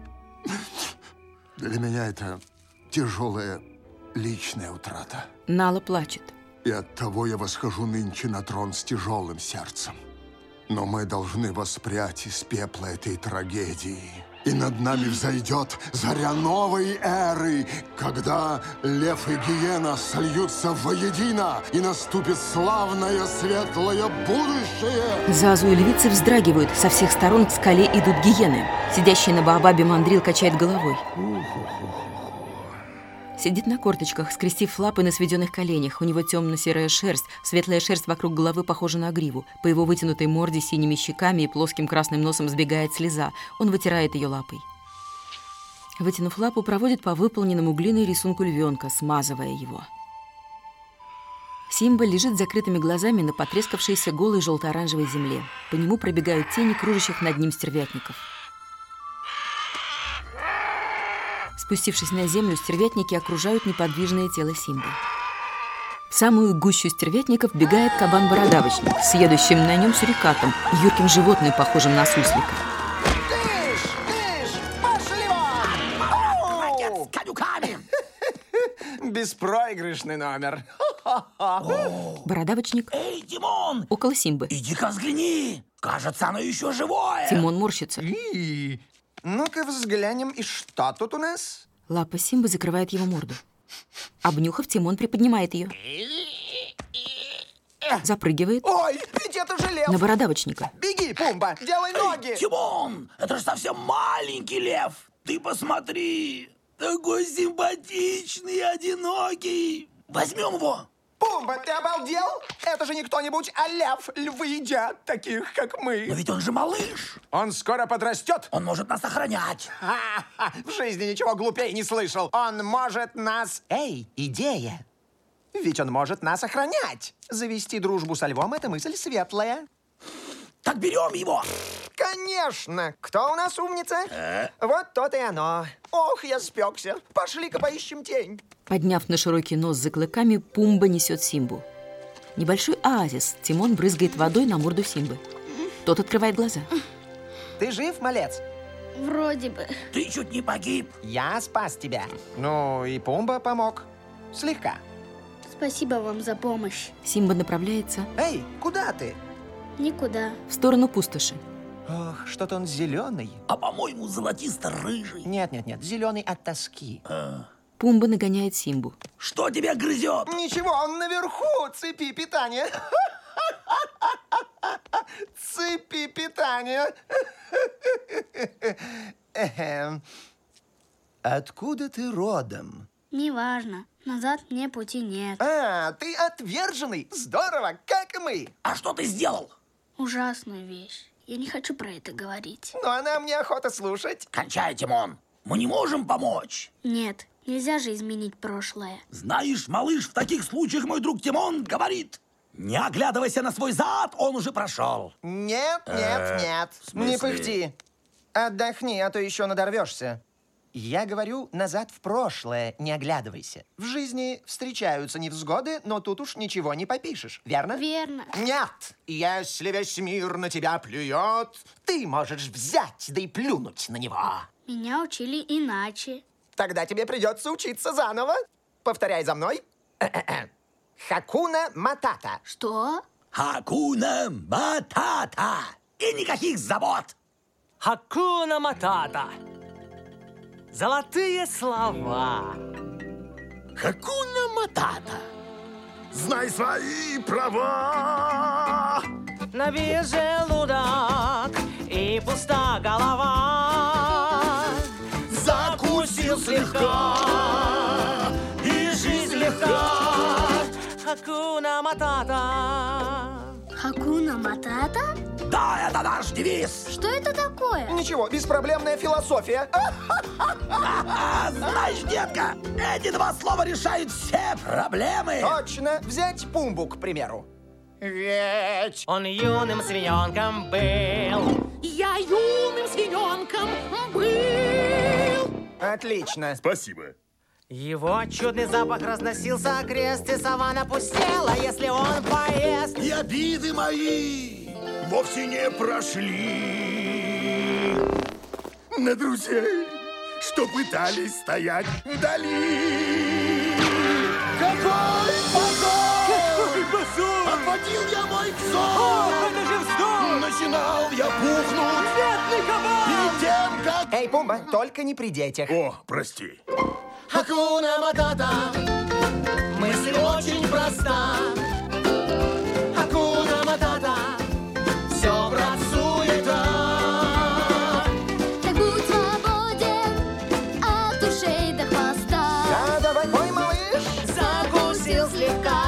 для меня это тяжелая личная утрата. Нала плачет. И оттого я восхожу нынче на трон с тяжелым сердцем. Но мы должны воспрять из пепла этой трагедии. И над нами взойдет заря новой эры, когда лев и гиена сольются воедино, и наступит славное светлое будущее. Зазу и львицы вздрагивают. Со всех сторон к скале идут гиены. Сидящий на Баобабе мандрил качает головой. Сидит на корточках, скрестив лапы на сведенных коленях. У него темно-серая шерсть, светлая шерсть вокруг головы похожа на гриву. По его вытянутой морде синими щеками и плоским красным носом сбегает слеза. Он вытирает ее лапой. Вытянув лапу, проводит по выполненному глиной рисунку львенка, смазывая его. Симба лежит с закрытыми глазами на потрескавшейся голой желто-оранжевой земле. По нему пробегают тени кружащих над ним стервятников. Спустившись на землю, стервятники окружают неподвижное тело Симбы. В самую гущу стервятников бегает кабан-бородавочник с едущим на нем сурикатом, юрким животным, похожим на суслика. Тыш, тыш, пошли вон! Молодец, с конюками! Беспроигрышный номер. Бородавочник. Эй, Тимон! Около Симбы. Иди-ка взгляни! Кажется, оно еще живое! Тимон морщится. Ну-ка взглянем, и что тут у нас? Лапа Симбы закрывает его морду. Обнюхав, Тимон приподнимает ее. Запрыгивает. Ой, ведь это же лев! На бородавочника. Беги, Пумба, делай ноги! Эй, Тимон, это же совсем маленький лев! Ты посмотри! Такой симпатичный и одинокий! Возьмем его! Пумба, ты обалдел? Это же не кто-нибудь, а лев. Львы едят таких, как мы. Но ведь он же малыш. Он скоро подрастет. Он может нас охранять. Ха-ха, в жизни ничего глупее не слышал. Он может нас... Эй, идея. Ведь он может нас охранять. Завести дружбу со львом — это мысль светлая. Так берем его. Конечно. Кто у нас умница? А? Вот то-то и оно. Ох, я спекся. Пошли-ка поищем тень. Подняв на широкий нос за клыками, Пумба несет Симбу. Небольшой оазис. Тимон брызгает водой на морду Симбы. Тот открывает глаза. Ты жив, малец? Вроде бы. Ты чуть не погиб. Я спас тебя. Ну, и Пумба помог. Слегка. Спасибо вам за помощь. Симба направляется... Эй, куда ты? Никуда. В сторону пустоши. Ох, что-то он зеленый. А, по-моему, золотисто-рыжий. Нет-нет-нет, зеленый от тоски. А. Пумба нагоняет Симбу. Что тебя грызет? Ничего, он наверху, цепи питания. Цепи питания. Откуда ты родом? Неважно. Назад мне пути нет. А, ты отверженный. Здорово, как и мы. А что ты сделал? Ужасную вещь. Я не хочу про это говорить. Но она мне охота слушать. Кончай, Тимон. Мы не можем помочь. Нет, нельзя же изменить прошлое. Знаешь, малыш, в таких случаях мой друг Тимон говорит: не оглядывайся на свой зад, он уже прошел. Нет, нет, нет. Не пыхти. Отдохни, а то еще надорвешься. Я говорю, назад в прошлое не оглядывайся. В жизни встречаются невзгоды, но тут уж ничего не попишешь, верно? Верно. Нет! Если весь мир на тебя плюет, ты можешь взять, да и плюнуть на него. Меня учили иначе. Тогда тебе придется учиться заново. Повторяй за мной. Хакуна Матата. Что? Хакуна Матата. И никаких забот. Хакуна Матата. Золотые слова. Хакуна Матата. Знай свои права. Набит желудок и пуста голова. Закусил слегка, и жизнь легка. Хакуна Матата. Хакуна Матата? Да, это наш девиз. Что это такое? Ничего, беспроблемная философия. Знаешь, детка, эти два слова решают все проблемы. Точно. Взять Пумбу, к примеру. Ведь он юным свиненком был. Я юным свиненком был. Отлично. Спасибо. Его чудный запах разносился окрест, и саванна пустела, если он поест. И обиды мои вовсе не прошли на друзей, что пытались стоять вдали. Какой позор! Какой позор! Отводил я мой взор! О, это же вздор! Начинал я пухнуть Бедный кабан! перед тем, как... Эй, Пумба, только не при детях. О, прости. Хакуна Матата, мысль очень проста. Хакуна Матата, все брат суета. Так будь свободен от ушей до хвоста. Да, давай, мой малыш. Закусил слегка.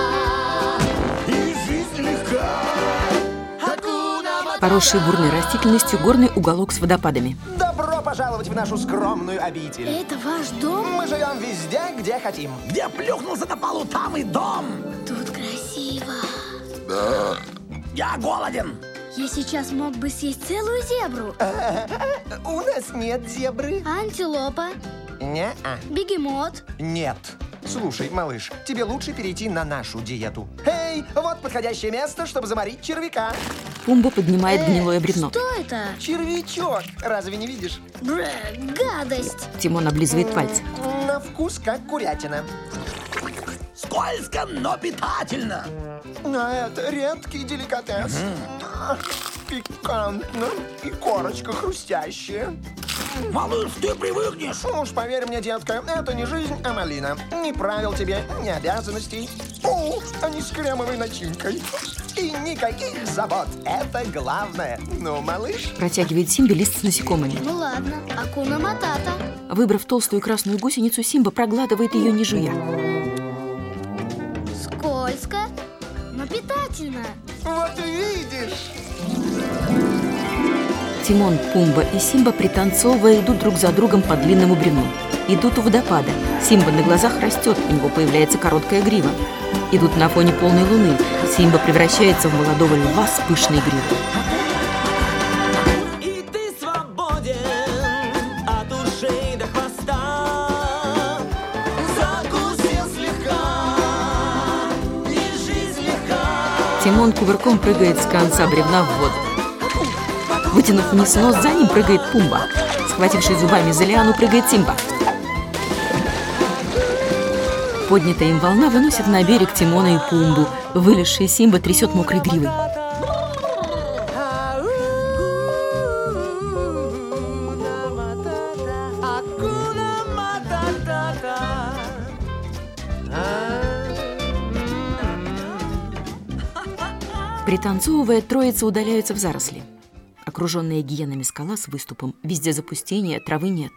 И жизнь легка. Хакуна Матата. Поросший бурной растительностью горный уголок с водопадами. Добро пожаловать в нашу скромную обитель. Это ваш дом? Мы живем везде, где хотим. Где плюхнулся на полу, там и дом. Тут красиво. Да. Я голоден. Я сейчас мог бы съесть целую зебру. У нас нет зебры. Антилопа. Не-а. Бегемот. Нет. Слушай, малыш, тебе лучше перейти на нашу диету. Эй, вот подходящее место, чтобы заморить червяка. Пумба поднимает Э, гнилое бревно. Что это? Червячок. Разве не видишь? Брэ, гадость. Тимон облизывает пальцы. На вкус как курятина. Скользко, но питательно. А это редкий деликатес. Пикантно и корочка хрустящая. Малыш, ты привыкнешь. Уж поверь мне, детка, это не жизнь, а малина. Ни правил тебе, ни обязанностей. Ух, они с кремовой начинкой. И никаких забот. Это главное. Ну, малыш? Протягивает Симбе лист с насекомыми. Ну ладно, Хакуна Матата. Выбрав толстую красную гусеницу, Симба проглатывает ее, не жуя. Скользко, но питательно. Вот видишь. Тимон, Пумба и Симба, пританцовывая, идут друг за другом по длинному бревну. Идут у водопада. Симба на глазах растет, у него появляется короткая грива. Идут на фоне полной луны. Симба превращается в молодого льва с пышной гривой. И ты свободен от ушей до хвоста. Закусил слегка. И жизнь легка. Тимон кувырком прыгает с конца бревна в воду. Вытянув вниз нос, за ним прыгает Пумба. Схватившись зубами за лиану, прыгает Симба. Поднятая им волна выносит на берег Тимона и Пумбу. Вылезший Симба трясет мокрой гривой. Пританцовывая, троица удаляются в заросли. Окруженная гиенами скала с выступом. Везде запустение, травы нет.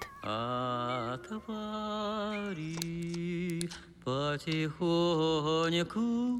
Отвори потихоньку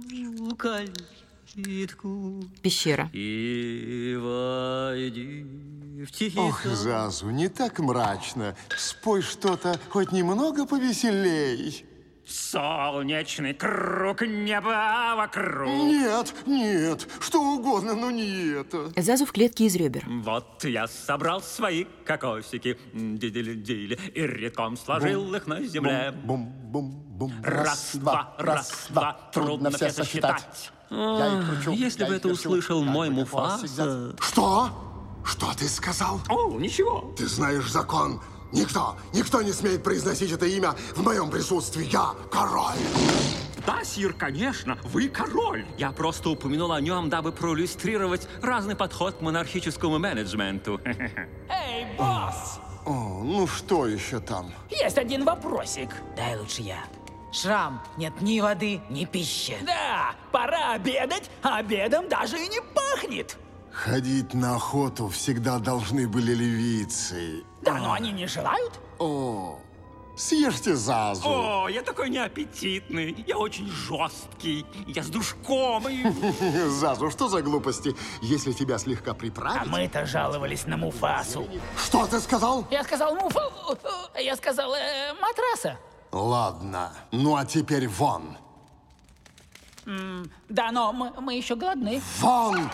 калитку Пещера. и войди в тихий Ох, сон. Зазу, не так мрачно. Спой что-то хоть немного повеселей. Солнечный круг, небо вокруг. Нет, нет, что угодно, но не это. Зазу в клетке из ребер. Вот я собрал свои кокосики, дили-дили, и редком сложил Бум, их на земле. Бум-бум-бум. Раз, два, раз, два, трудно все сосчитать. Я их кручу, Если я бы их это верчу, услышал как мой бы Муфаса... всегда- Что? Что ты сказал? О, ничего. Ты знаешь закон. Никто, никто не смеет произносить это имя в моем присутствии. Я король. Да, сир, конечно, вы король. Я просто упомянул о нем, дабы проиллюстрировать разный подход к монархическому менеджменту. Эй, босс! О, ну что еще там? Есть один вопросик. Дай лучше я. Шрам, нет ни воды, ни пищи. Да, пора обедать, а обедом даже и не пахнет. Ходить на охоту всегда должны были ливийцы. Да, но они не желают. О, съешьте Зазу. О, я такой неаппетитный, я очень жесткий, я с душком. И... Зазу, что за глупости? Если тебя слегка приправить... А мы-то жаловались на Муфасу. Что ты сказал? Я сказал Муфа... Я сказал э, матраса. Ладно, ну а теперь вон. М, да, но мы, мы еще голодны. Вон!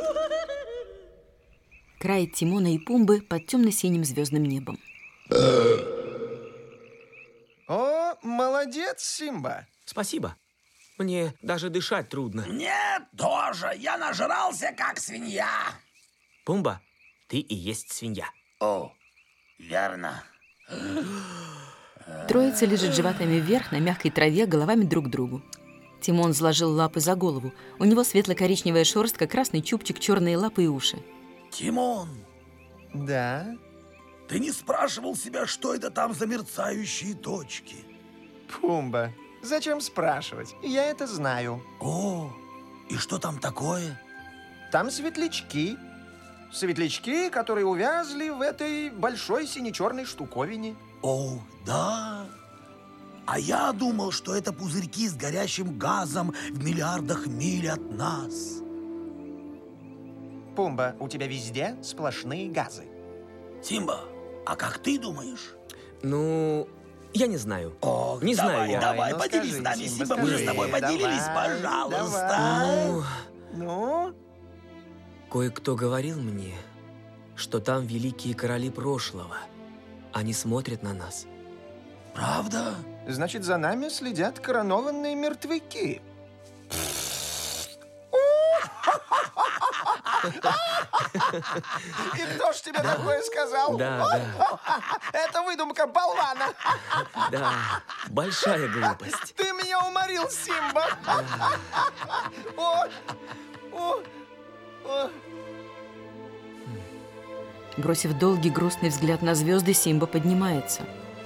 Край Тимона и Пумбы под темно-синим звездным небом. О, молодец, Симба. Спасибо. Мне даже дышать трудно. Мне тоже. Я нажрался, как свинья. Пумба, ты и есть свинья. О, верно. Троица лежит животами вверх на мягкой траве, головами друг к другу. Тимон сложил лапы за голову. У него светло-коричневая шерстка, красный чубчик, черные лапы и уши. Тимон. Да? Ты не спрашивал себя, что это там за мерцающие точки? Пумба, зачем спрашивать? Я это знаю. О, и что там такое? Там светлячки. Светлячки, которые увязли в этой большой сине-черной штуковине. О, да. А я думал, что это пузырьки с горящим газом в миллиардах миль от нас. Пумба, у тебя везде сплошные газы. Симба, а как ты думаешь? Ну, я не знаю. О, не давай, знаю я. Давай, ну, поделись скажи, с нами, Симба, Симба, мы же с скажи. тобой поделились, Давай, пожалуйста. давай. Ну? Кое-кто говорил мне, что там великие короли прошлого. Они смотрят на нас. Правда? Значит, за нами следят коронованные мертвяки. И кто ж тебе такое сказал? Да, да. Это выдумка болвана. Да, большая глупость. Ты меня уморил, Симба. О, о, о. Бросив долгий грустный взгляд на звезды, Симба поднимается.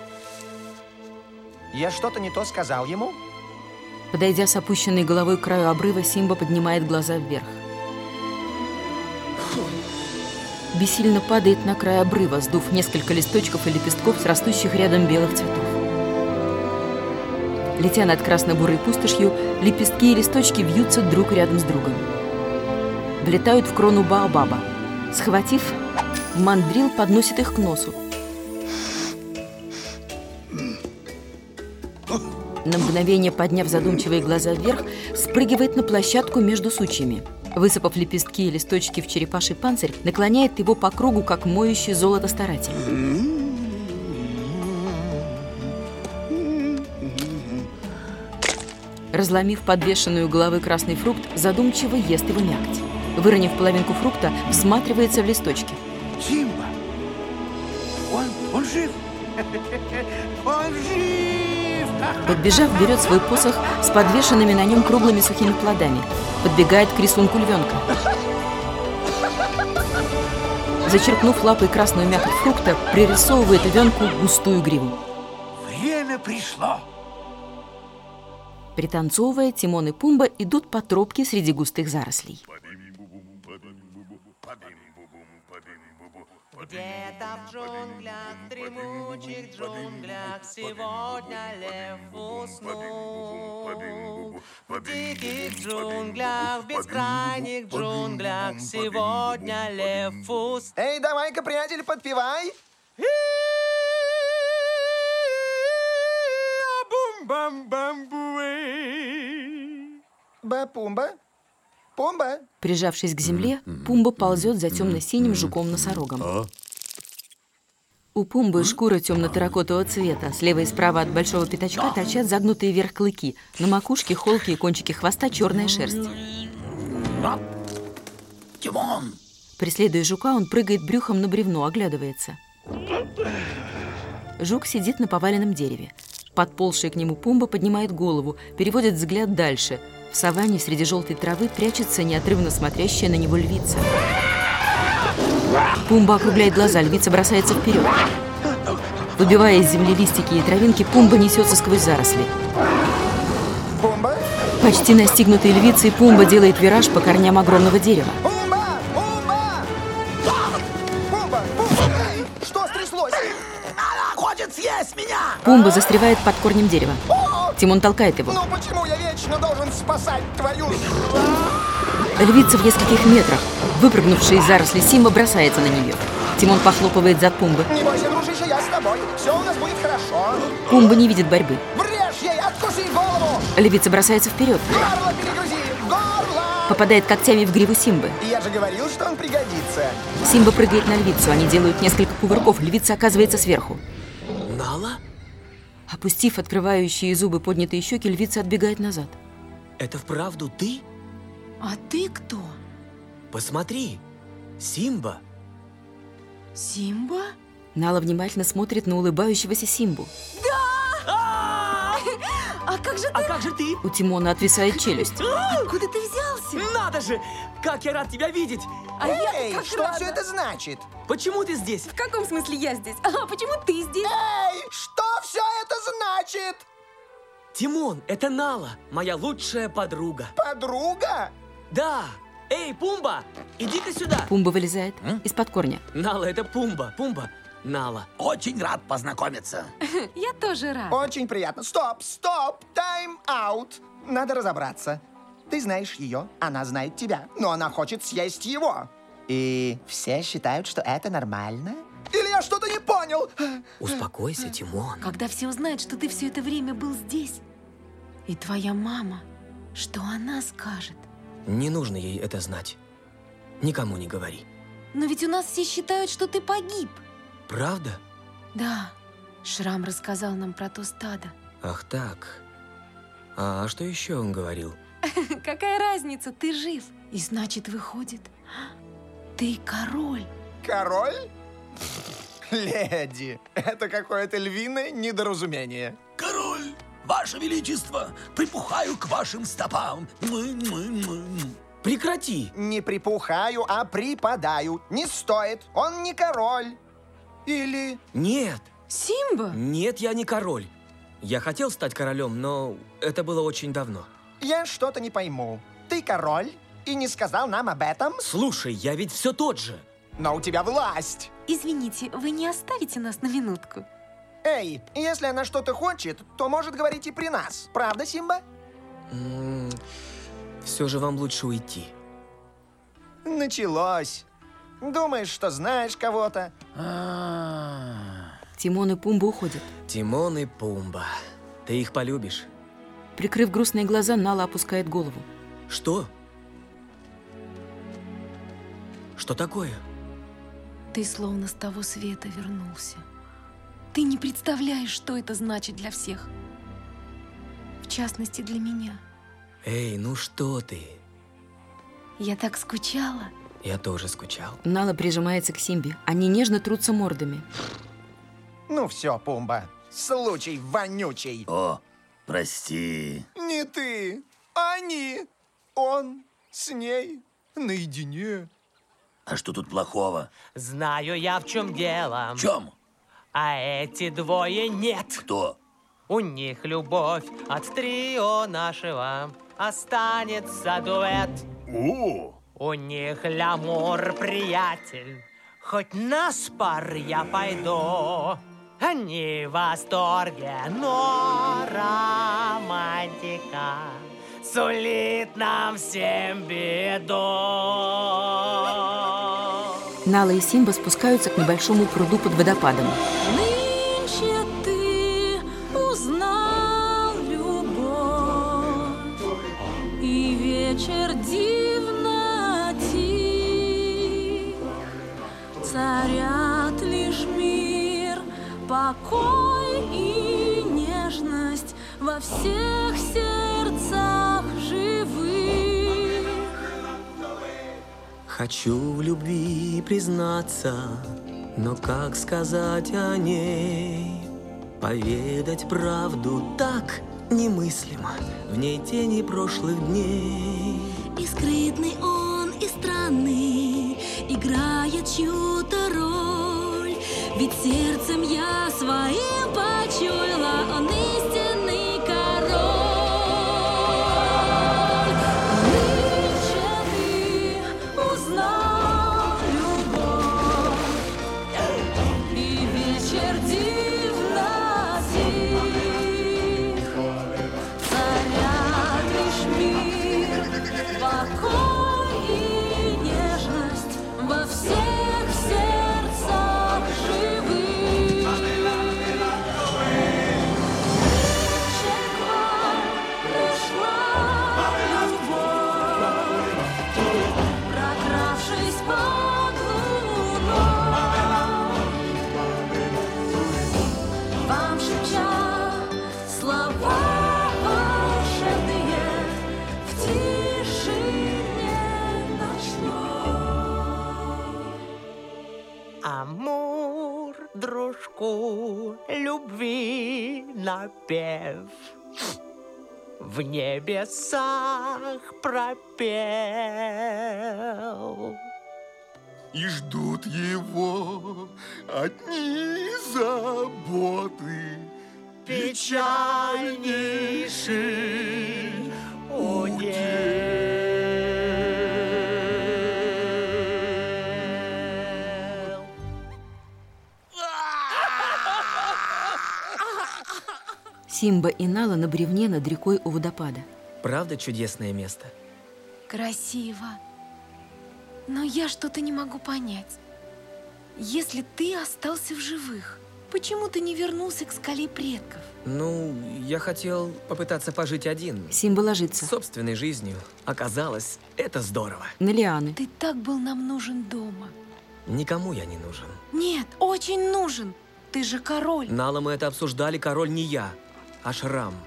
Я что-то не то сказал ему? Подойдя с опущенной головой к краю обрыва, Симба поднимает глаза вверх. Бессильно падает на край обрыва, сдув несколько листочков и лепестков с растущих рядом белых цветов. Летя над красно-бурой пустошью, лепестки и листочки вьются друг рядом с другом. Влетают в крону Баобаба. Схватив, мандрил подносит их к носу. На мгновение, подняв задумчивые глаза вверх, спрыгивает на площадку между сучьями. Высыпав лепестки и листочки в черепаший панцирь, наклоняет его по кругу, как моющий золото старатель. Разломив подвешенную у головы красный фрукт, задумчиво ест его мякоть. Выронив половинку фрукта, всматривается в листочки. Симба! Он, он жив! Он жив! Подбежав, берет свой посох с подвешенными на нем круглыми сухими плодами. Подбегает к рисунку львенка. Зачерпнув лапой красную мякоть фрукта, пририсовывает львенку густую гриву. Время пришло! Пританцовывая, Тимон и Пумба идут по тропке среди густых зарослей. Где-то в джунглях, в дремучих джунглях, сегодня лев уснул. В диких джунглях, в бескрайних джунглях, сегодня лев уснул. Эй, давай-ка, приятель, подпевай. Ба-пумба. Пумба. Прижавшись к земле, Пумба ползет за темно-синим жуком-носорогом. У Пумбы шкура темно-терракотового цвета. Слева и справа от большого пятачка торчат загнутые вверх клыки. На макушке, холке и кончике хвоста черная шерсть. Тимон! Преследуя жука, он прыгает брюхом на бревно, оглядывается. Жук сидит на поваленном дереве. Подползшая к нему Пумба поднимает голову, переводит взгляд дальше. В саванне среди желтой травы прячется неотрывно смотрящая на него львица. Пумба округляет глаза, львица бросается вперед. Выбивая из земли листики и травинки, Пумба несется сквозь заросли. Почти настигнутый львицей, Пумба делает вираж по корням огромного дерева. Пумба! Пумба! Пумба! Пумба! Что стряслось? Она хочет съесть меня! Пумба застревает под корнем дерева. Тимон толкает его. Ну почему я вечно должен спасать твою... Львица в нескольких метрах. Выпрыгнувшая из зарослей Симба бросается на нее. Тимон похлопывает зад Пумбы. Не бойся, дружище, я с тобой. Все у нас будет хорошо. Пумба не видит борьбы. Врежь ей, откуси голову! Львица бросается вперед. Горло перегрузи! Горло! Попадает когтями в гриву Симбы. Я же говорил, что он пригодится. Симба прыгает на львицу. Они делают несколько кувырков. Львица оказывается сверху. Нала? Опустив открывающие зубы поднятые щеки, львица отбегает назад. Это вправду ты? А ты кто? Посмотри, Симба. Симба? Нала внимательно смотрит на улыбающегося Симбу. Да! А как же ты? А как же ты? У Тимона отвисает челюсть. Откуда ты взялся? Надо же! Как я рад тебя видеть! А Эй, я как что рада. все это значит? Почему ты здесь? В каком смысле я здесь? А почему ты здесь? Эй, что все это значит? Тимон, это Нала, моя лучшая подруга. Подруга? Да. Эй, Пумба, иди-ка сюда. Пумба вылезает из-под корня. Нала, это Пумба. Пумба, Нала. Очень рад познакомиться. Я тоже рад. Очень приятно. Стоп, стоп, тайм-аут. Надо разобраться. Ты знаешь ее, она знает тебя, но она хочет съесть его. И все считают, что это нормально? Или я что-то не понял? Успокойся, Тимон. Когда все узнают, что ты все это время был здесь, и твоя мама, что она скажет? Не нужно ей это знать. Никому не говори. Но ведь у нас все считают, что ты погиб. Правда? Да. Шрам рассказал нам про то стадо. Ах так. А что еще он говорил? Какая разница, ты жив. И значит, выходит, ты король. Король? Леди, это какое-то львиное недоразумение. Король, ваше величество, припухаю к вашим стопам. Прекрати. Не припухаю, а припадаю. Не стоит, он не король. Или... Нет. Симба? Нет, я не король. Я хотел стать королем, но это было очень давно. Я что-то не пойму. Ты король и не сказал нам об этом? Слушай, я ведь все тот же. Но у тебя власть. Извините, вы не оставите нас на минутку? Эй, если она что-то хочет, то может говорить и при нас. Правда, Симба? М-м, все же вам лучше уйти. Началось. Думаешь, что знаешь кого-то? Тимон и Пумба уходят. Тимон и Пумба. Ты их полюбишь? Прикрыв грустные глаза, Нала опускает голову. Что? Что такое? Ты словно с того света вернулся. Ты не представляешь, что это значит для всех. В частности, для меня. Эй, ну что ты? Я так скучала. Я тоже скучал. Нала прижимается к Симбе. Они нежно трутся мордами. Ну все, Пумба. Случай вонючий. О, прости. Не ты, они. Он с ней наедине. А что тут плохого? Знаю я, в чем дело. В чем? А эти двое нет. Кто? У них любовь от трио нашего. Останется дуэт. О! У них лямур, приятель. Хоть на спар я пойду. Они в восторге, но романтика сулит нам всем беду. Нала и Симба спускаются к небольшому пруду под водопадом. Нынче ты узнал любовь, и вечер дивно тих. Царят лишь мир, покой и нежность во всех сердцах живых. Хочу в любви признаться, но как сказать о ней? Поведать правду так немыслимо, в ней тени прошлых дней. И скрытный он, и странный, играет чью-то роль. Ведь сердцем я своим почуяла, он истинный король. сказку любви напев в небесах пропел. И ждут его одни заботы, печальнейший удел. Симба и Нала на бревне над рекой у водопада. Правда чудесное место? Красиво. Но я что-то не могу понять. Если ты остался в живых, почему ты не вернулся к скале предков? Ну, я хотел попытаться пожить один. Симба ложится. Собственной жизнью. Оказалось, это здорово. На лианы. Ты так был нам нужен дома. Никому я не нужен. Нет, очень нужен. Ты же король. Нала, мы это обсуждали, король не я, а Шрам.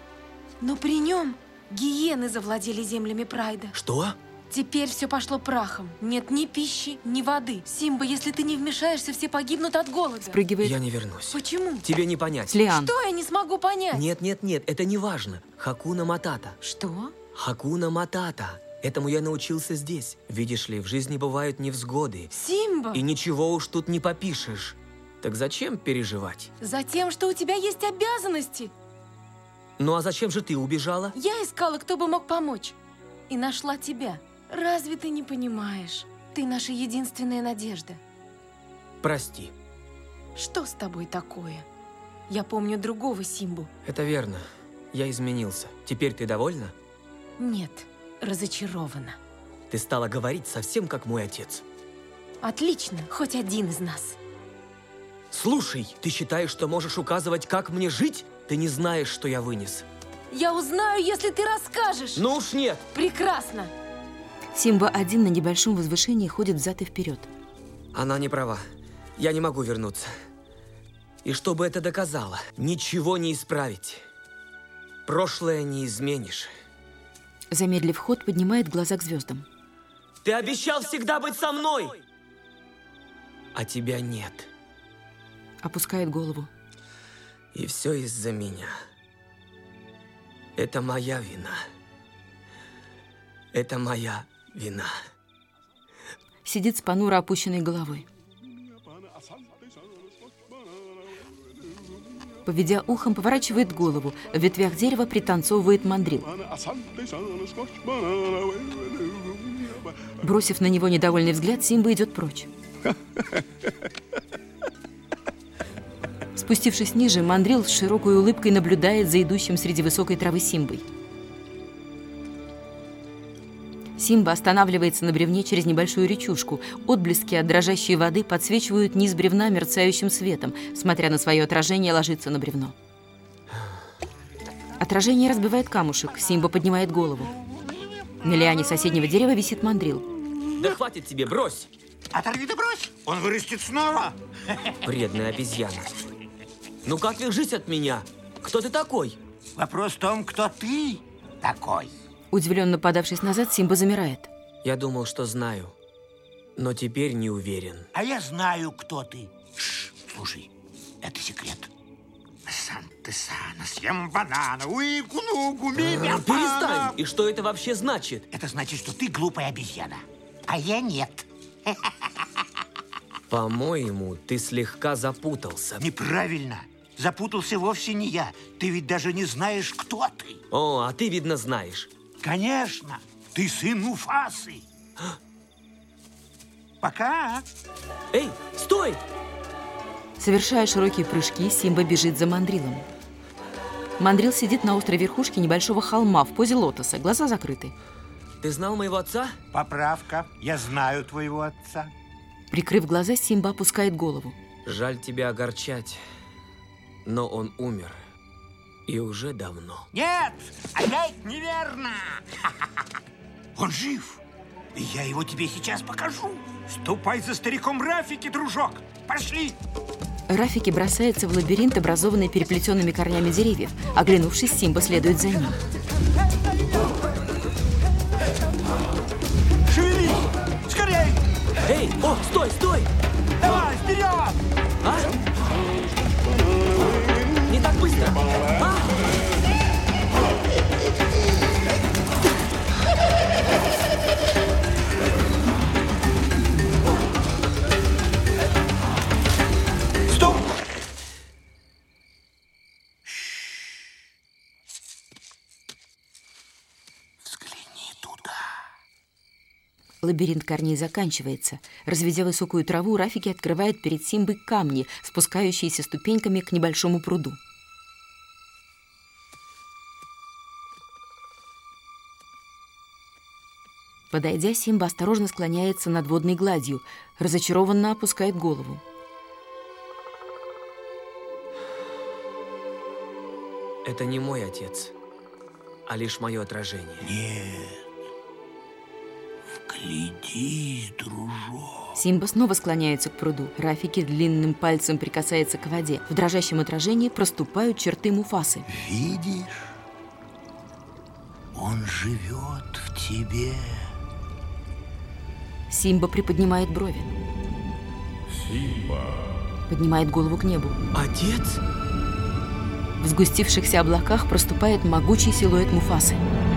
Но при нем гиены завладели землями Прайда. Что? Теперь все пошло прахом. Нет ни пищи, ни воды. Симба, если ты не вмешаешься, все погибнут от голода. Спрыгивает. Я не вернусь. Почему? Тебе не понять. Лиан. Что я не смогу понять? Нет, нет, нет, это не важно. Хакуна Матата. Что? Хакуна Матата. Этому я научился здесь. Видишь ли, в жизни бывают невзгоды. Симба! И ничего уж тут не попишешь. Так зачем переживать? Затем, что у тебя есть обязанности. Ну а зачем же ты убежала? Я искала, кто бы мог помочь. И нашла тебя. Разве ты не понимаешь? Ты наша единственная надежда. Прости. Что с тобой такое? Я помню другого Симбу. Это верно. Я изменился. Теперь ты довольна? Нет, разочарована. Ты стала говорить совсем как мой отец. Отлично, хоть один из нас. Слушай, ты считаешь, что можешь указывать, как мне жить? Ты не знаешь, что я вынес. Я узнаю, если ты расскажешь. Ну уж нет. Прекрасно. Симба один на небольшом возвышении ходит взад и вперед. Она не права. Я не могу вернуться. И чтобы это доказало, ничего не исправить. Прошлое не изменишь. Замедлив ход, поднимает глаза к звездам. Ты обещал всегда быть со мной! А тебя нет. Опускает голову. И все из-за меня. Это моя вина. Это моя вина. Сидит с понуро опущенной головой. Поведя ухом, поворачивает голову. В ветвях дерева пританцовывает мандрил. Бросив на него недовольный взгляд, Симба идет прочь. Спустившись ниже, мандрил с широкой улыбкой наблюдает за идущим среди высокой травы Симбой. Симба останавливается на бревне через небольшую речушку. Отблески от дрожащей воды подсвечивают низ бревна мерцающим светом. Смотря на свое отражение, ложится на бревно. Отражение разбивает камушек. Симба поднимает голову. На лиане соседнего дерева висит мандрил. Да хватит тебе, брось! Оторви да брось! Он вырастет снова! Вредная обезьяна. Ну как вяжись от меня? Кто ты такой? Вопрос в том, кто ты такой. Удивленно подавшись назад, Симба замирает. Я думал, что знаю, но теперь не уверен. А я знаю, кто ты. Шш, слушай, это секрет. Санте-сана, съем банана, уи-ку-ну-ку, ми-ми-пана. Перестань! И что это вообще значит? Это значит, что ты глупая обезьяна, а я нет. По-моему, ты слегка запутался. Неправильно. Запутался вовсе не я. Ты ведь даже не знаешь, кто ты. О, а ты, видно, знаешь. Конечно. Ты сын Муфасы. Пока. Эй, стой! Совершая широкие прыжки, Симба бежит за мандрилом. Мандрил сидит на острой верхушке небольшого холма в позе лотоса, глаза закрыты. Ты знал моего отца? Поправка. Я знаю твоего отца. Прикрыв глаза, Симба опускает голову. Жаль тебя огорчать, но он умер. И уже давно. Нет! Опять неверно! Он жив! И я его тебе сейчас покажу. Ступай за стариком Рафики, дружок. Пошли! Рафики бросается в лабиринт, образованный переплетенными корнями деревьев. Оглянувшись, Симба следует за ним. Шевелись! Скорей! Эй, о, стой, стой! Давай, вперед! А? Лабиринт корней заканчивается. Разведя высокую траву, Рафики открывает перед Симбой камни, спускающиеся ступеньками к небольшому пруду. Подойдя, Симба осторожно склоняется над водной гладью, разочарованно опускает голову. Это не мой отец, а лишь мое отражение. Нет. Вглядись, дружок. Симба снова склоняется к пруду. Рафики длинным пальцем прикасается к воде. В дрожащем отражении проступают черты Муфасы. Видишь? Он живет в тебе. Симба приподнимает брови. Симба. Поднимает голову к небу. Отец? В сгустившихся облаках проступает могучий силуэт Муфасы.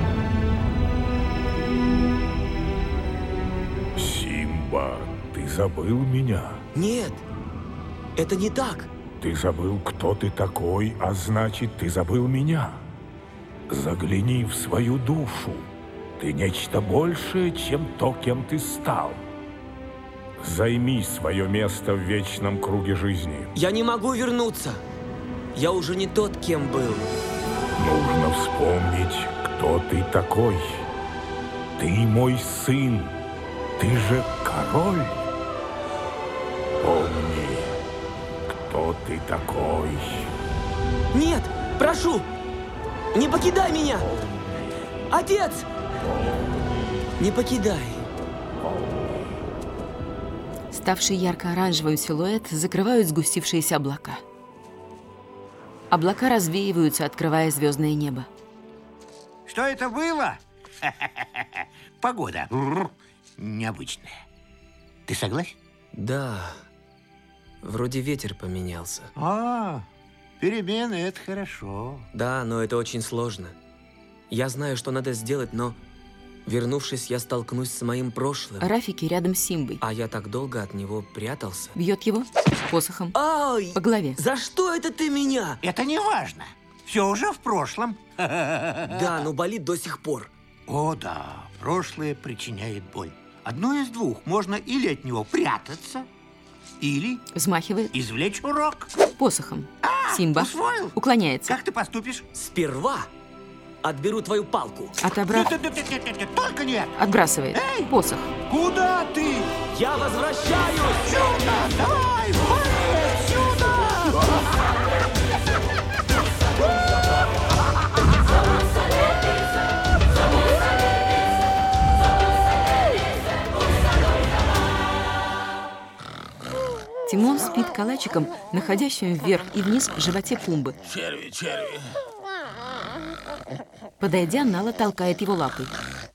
Симба, ты забыл меня? Нет, это не так. Ты забыл, кто ты такой, а значит, ты забыл меня. Загляни в свою душу. Ты нечто большее, чем то, кем ты стал. Займи свое место в вечном круге жизни. Я не могу вернуться. Я уже не тот, кем был. Нужно вспомнить, кто ты такой. Ты мой сын. Ты же король. Помни, кто ты такой. Нет, прошу, не покидай меня. Отец! Не покидай. Ставший ярко-оранжевым силуэт закрывают сгустившиеся облака. Облака развеиваются, открывая звездное небо. Что это было? Погода. Необычная. Ты согласен? Да. Вроде ветер поменялся. А, перемены — это хорошо. Да, но это очень сложно. Я знаю, что надо сделать, но, вернувшись, я столкнусь с моим прошлым. Рафики рядом с Симбой. А я так долго от него прятался. Бьет его посохом Ай! по голове. За что это ты меня? Это не важно. Все уже в прошлом. Да, но болит до сих пор. О, да. Прошлое причиняет боль. Одно из двух. Можно или от него прятаться, или взмахивает, извлечь урок. Посохом. А, Симба усвоил? уклоняется. Как ты поступишь? Сперва отберу твою палку. Отобрав... Нет, нет, нет, нет, нет, нет, только нет. Отбрасывает. Эй! Посох. Куда ты? Я возвращаюсь! Сюда! Давай! Вали сюда! Тимон спит калачиком, находящим вверх и вниз в животе Пумбы. Черви, черви. Подойдя, Нала толкает его лапой.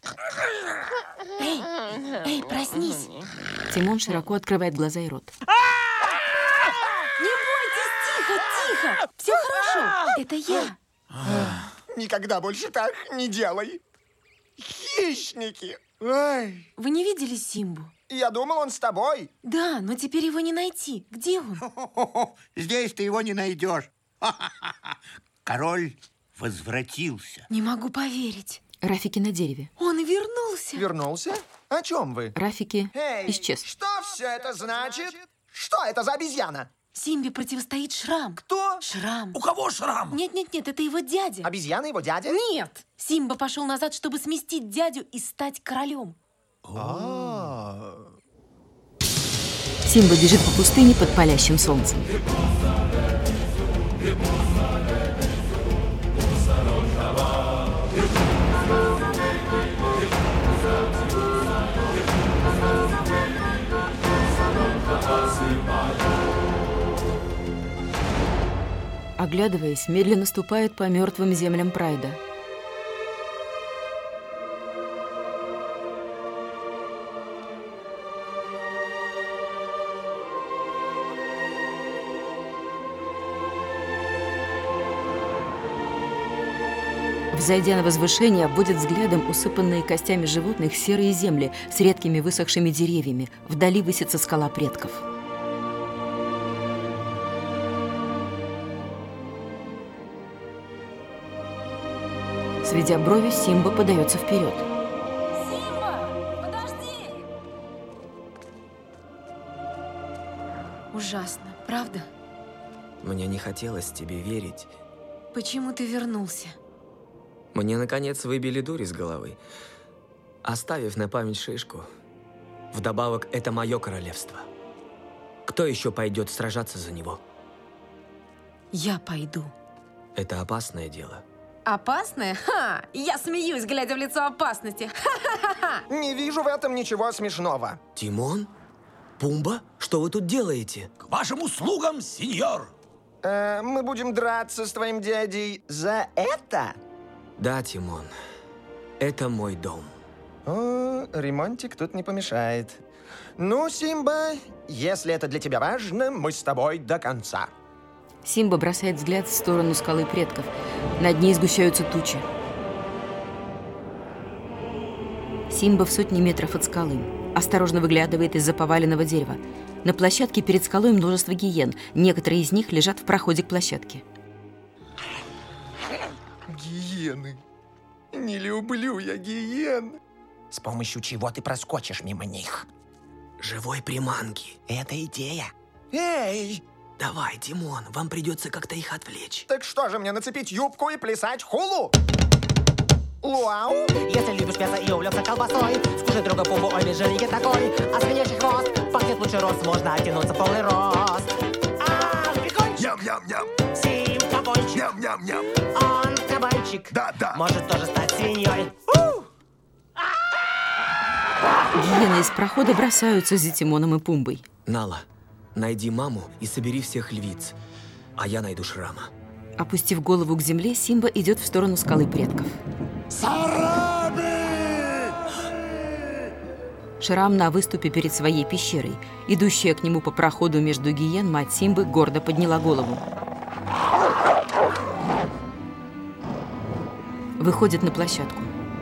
Эй, эй, проснись. Тимон широко открывает глаза и рот. Не бойтесь, тихо, тихо. Все хорошо, это я. Никогда больше так не делай. Хищники. Ай. Вы не видели Симбу? Я думал, он с тобой. Да, но теперь его не найти. Где он? Здесь ты его не найдешь. Король возвратился. Не могу поверить. Рафики на дереве. Он вернулся. Вернулся? О чем вы? Рафики Эй, исчез. Что все это значит? Что это за обезьяна? Симбе противостоит Шрам. Кто? Шрам. У кого Шрам? Нет-нет-нет, это его дядя. Обезьяна его дядя? Нет. Симба пошел назад, чтобы сместить дядю и стать королем. Симба бежит по пустыне под палящим солнцем. Оглядываясь, медленно ступает по мертвым землям Прайда. Взойдя на возвышение, обводит взглядом усыпанные костями животных серые земли с редкими высохшими деревьями. Вдали высится скала предков. Сведя брови, Симба подается вперед. Симба, подожди! Ужасно, правда? Мне не хотелось тебе верить. Почему ты вернулся? Мне, наконец, выбили дурь из головы, оставив на память шишку. Вдобавок, это мое королевство. Кто еще пойдет сражаться за него? Я пойду. Это опасное дело. Опасное? Ха! Я смеюсь, глядя в лицо опасности. Ха-ха-ха! Не вижу в этом ничего смешного. Тимон? Пумба? Что вы тут делаете? К вашим услугам, сеньор! Э, мы будем драться с твоим дядей за это? Да, Тимон. Это мой дом. О, ремонтик тут не помешает. Ну, Симба, если это для тебя важно, мы с тобой до конца. Симба бросает взгляд в сторону скалы предков. Над ней сгущаются тучи. Симба в сотни метров от скалы. Осторожно выглядывает из-за поваленного дерева. На площадке перед скалой множество гиен. Некоторые из них лежат в проходе к площадке. Гиены. Не люблю я гиен. С помощью чего ты проскочишь мимо них? Живой приманки. Это идея. Эй! Давай, Тимон, вам придется как-то их отвлечь. Так что же, мне нацепить юбку и плясать хулу? Луау! Если любишь мясо и увлекся колбасой, скушай друга Пумбу, ой, межевики такой. А свинячий хвост пахнет лучше рост, можно оттянуться в полный рост. А, прикольчик! Ням-ням-ням! Симка Бойчик! Ням-ням-ням! Он кабанчик! Да-да! Может тоже стать свиньей. Гиены из прохода бросаются за Тимоном и Пумбой. Нала, найди маму и собери всех львиц, а я найду Шрама. Опустив голову к земле, Симба идет в сторону скалы предков. Сараби! Шрам на выступе перед своей пещерой. Идущая к нему по проходу между гиен, мать Симбы гордо подняла голову. Выходит на площадку.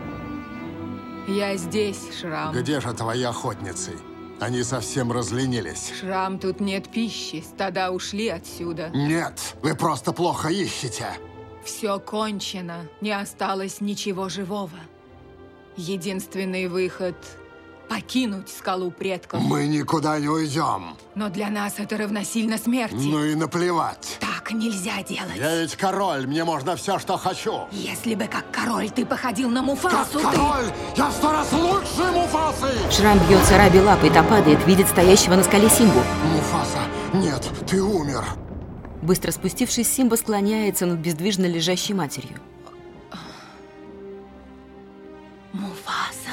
Я здесь, Шрам. Где же твои охотницы? Они совсем разленились. Шрам, тут нет пищи. Стада ушли отсюда. Нет, вы просто плохо ищете. Все кончено. Не осталось ничего живого. Единственный выход — покинуть скалу предков. Мы никуда не уйдем. Но для нас это равносильно смерти. Ну и наплевать. Так нельзя делать. Я ведь король, мне можно все, что хочу. Если бы как король ты походил на Муфасу, Как ты... король, я в сто раз лучше Муфасы! Шрам бьет Сараби лапой, та падает, видит стоящего на скале Симбу. Муфаса, нет, ты умер. Быстро спустившись, Симба склоняется над бездвижно лежащей матерью. Муфаса?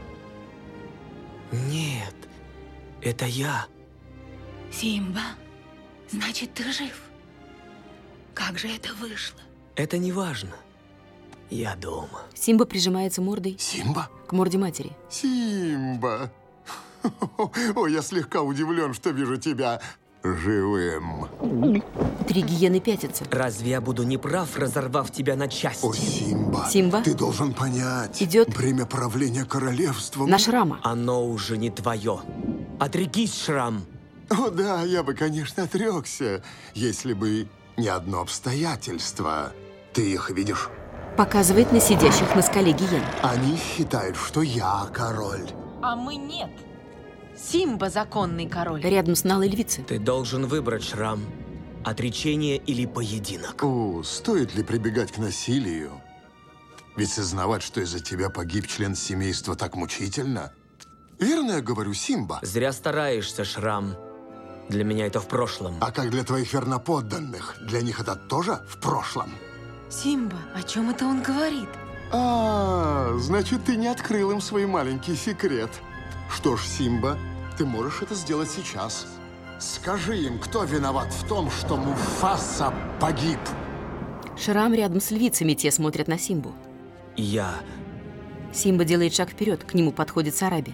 Нет, это я. Симба, значит, ты жив? Как же это вышло? Это не важно. Я дома. Симба прижимается мордой Симба? к морде матери. Симба. Ой, я слегка удивлен, что вижу тебя живым. Три гиены пятятся. Разве я буду неправ, разорвав тебя на части? О, Симба. Симба? Ты должен понять. Идет Бремя правления королевством. на Шрама. Оно уже не твое. Отрекись, Шрам. О, да, я бы, конечно, отрекся, если бы не одно обстоятельство. Ты их видишь? Показывает на сидящих на скале гиен. Они считают, что я король. А мы нет. Симба законный король. Рядом с Налой львицы. Ты должен выбрать, Шрам. Отречение или поединок. О, стоит ли прибегать к насилию? Ведь сознавать, что из-за тебя погиб член семейства, так мучительно. Верно я говорю, Симба? Зря стараешься, Шрам. Для меня это в прошлом. А как для твоих верноподданных? Для них это тоже в прошлом? Симба, о чем это он говорит? А, значит, ты не открыл им свой маленький секрет. Что ж, Симба, ты можешь это сделать сейчас. Скажи им, кто виноват в том, что Муфаса погиб. Шрам рядом с львицами, те смотрят на Симбу. Я. Симба делает шаг вперед, к нему подходит Сараби.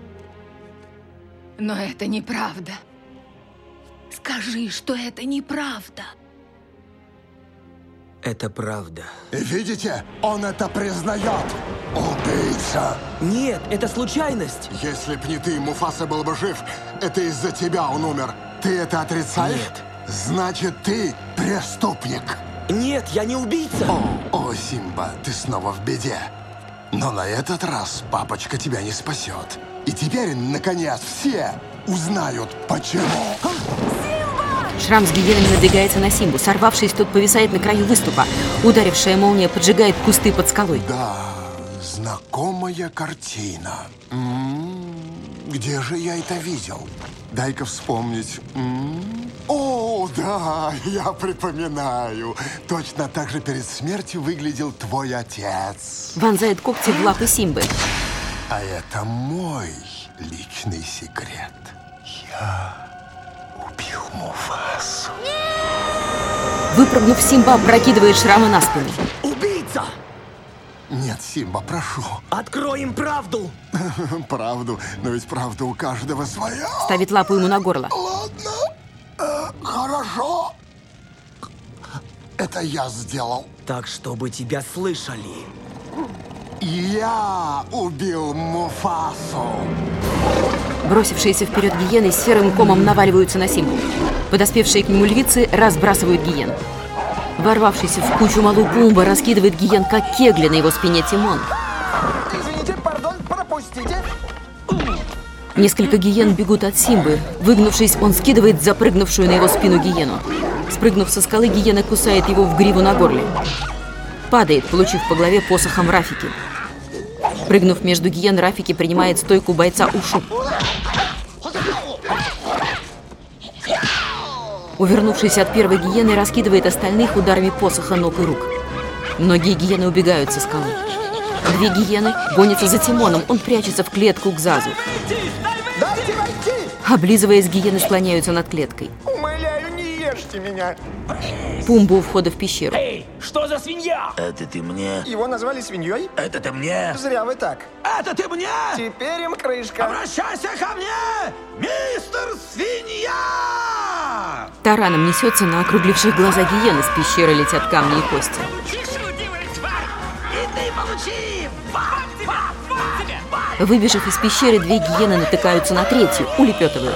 Но это неправда. Скажи, что это неправда. Это правда. Видите? Он это признает. Убийца. Нет, это случайность. Если б не ты, Муфаса был бы жив. Это из-за тебя он умер. Ты это отрицаешь? Нет. Значит, ты преступник. Нет, я не убийца. О, о, Симба, ты снова в беде. Но на этот раз папочка тебя не спасет. И теперь, наконец, все узнают, почему. Шрам с гиенами надвигается на Симбу. Сорвавшись, тот повисает на краю выступа. Ударившая молния поджигает кусты под скалой. Да, знакомая картина. М-м-м, где же я это видел? Дай-ка вспомнить. М-м-м. О, да, я припоминаю. Точно так же перед смертью выглядел твой отец. Вонзает когти в лапы Симбы. А это мой личный секрет. Я убил Муфасу. Выпрыгнув, Симба опрокидывает Шрама на спину. Убийца! Нет, Симба, прошу. Открой им правду! Правду, но ведь правда у каждого своя. Ставит лапу ему на горло. Ладно, э, хорошо. Это я сделал. Так, чтобы тебя слышали. Я убил Муфасу. Бросившиеся вперед гиены серым комом наваливаются на Симбу. Подоспевшие к нему львицы разбрасывают гиен. Ворвавшийся в кучу Малу Пумба раскидывает гиен, как кегли на его спине Тимон. Извините, пардон, пропустите. Несколько гиен бегут от Симбы. Выгнувшись, он скидывает запрыгнувшую на его спину гиену. Спрыгнув со скалы, гиена кусает его в гриву на горле. Падает, получив по голове посохом Рафики. Прыгнув между гиен, Рафики принимает стойку бойца Ушу. Увернувшись от первой гиены, раскидывает остальных ударами посоха ног и рук. Многие гиены убегают со скалы. Две гиены гонятся за Тимоном, он прячется в клетку к Зазу. Дайте войти! Облизываясь, гиены склоняются над клеткой. Умоляю, не ешьте меня. Пумба у входа в пещеру. Эй, что за свинья? Это ты мне? Его назвали свиньей? Это ты мне? Зря вы так. Это ты мне? Теперь им крышка. Обращайся ко мне, мистер Свинья! Тараном несется на округливших глаза гиены, с пещеры летят камни и кости. Выбежав из пещеры, две гиены натыкаются на третью, улепетывают.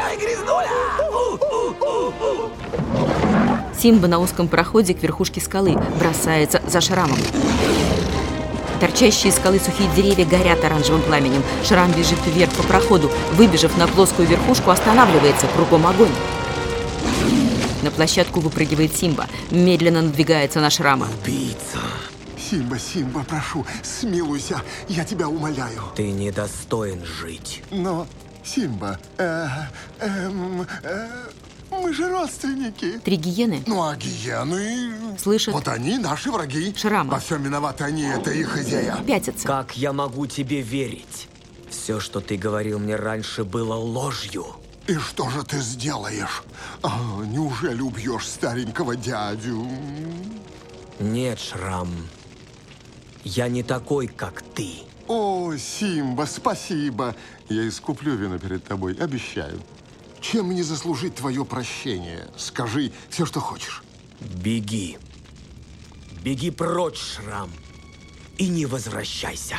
Симба на узком проходе к верхушке скалы бросается за Шрамом. Торчащие из скалы сухие деревья горят оранжевым пламенем. Шрам бежит вверх по проходу. Выбежав на плоскую верхушку, останавливается, кругом огонь. На площадку выпрыгивает Симба. Медленно надвигается на Шрама. Убийца. Симба, Симба, прошу, смилуйся, я тебя умоляю. Ты недостоин жить. Но, Симба, э, эм, э, мы же родственники. Три гиены. Ну, а гиены... Слышат. Вот они наши враги. Шрама. Во всем виноваты они, это их идея. Пятятся. Как я могу тебе верить? Все, что ты говорил мне раньше, было ложью. И что же ты сделаешь? А, неужели убьешь старенького дядю? Нет, Шрам. Я не такой, как ты. О, Симба, спасибо. Я искуплю вину перед тобой, обещаю. Чем мне заслужить твое прощение? Скажи все, что хочешь. Беги. Беги прочь, Шрам. И не возвращайся.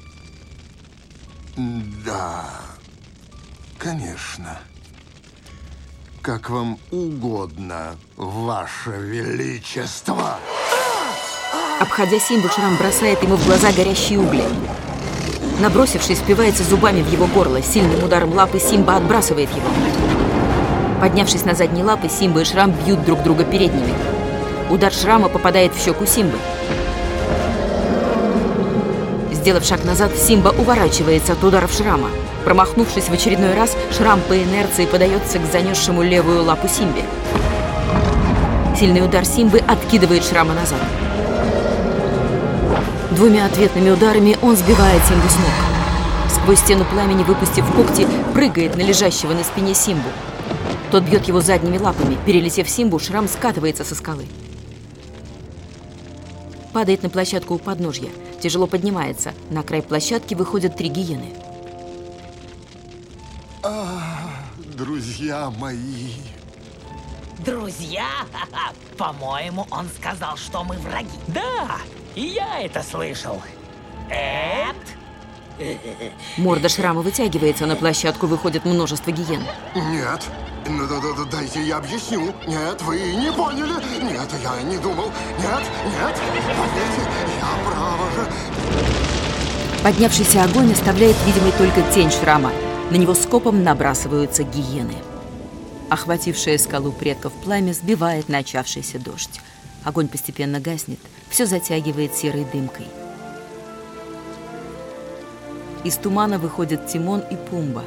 Да, конечно. Как вам угодно, Ваше Величество. Обходя Симбу, Шрам бросает ему в глаза горящие угли. Набросившись, впивается зубами в его горло. Сильным ударом лапы Симба отбрасывает его. Поднявшись на задние лапы, Симба и Шрам бьют друг друга передними. Удар Шрама попадает в щеку Симбы. Сделав шаг назад, Симба уворачивается от ударов Шрама. Промахнувшись в очередной раз, Шрам по инерции подается к занесшему левую лапу Симбе. Сильный удар Симбы откидывает Шрама назад. Двумя ответными ударами он сбивает Симбу с ног. Сквозь стену пламени, выпустив когти, прыгает на лежащего на спине Симбу. Тот бьет его задними лапами. Перелетев Симбу, Шрам скатывается со скалы. Падает на площадку у подножья. Тяжело поднимается. На край площадки выходят три гиены. А, друзья мои. Друзья? По-моему, он сказал, что мы враги. Да, и я это слышал. Эд? Морда Шрама вытягивается, на площадку выходит множество гиен. Нет, ну, да, да, дайте я объясню. Нет, вы не поняли. Нет, я не думал. Нет, нет, поверьте, я право же. Поднявшийся огонь оставляет видимой только тень Шрама. На него скопом набрасываются гиены. Охватившее скалу предков пламя сбивает начавшийся дождь. Огонь постепенно гаснет, все затягивает серой дымкой. Из тумана выходят Тимон и Пумба.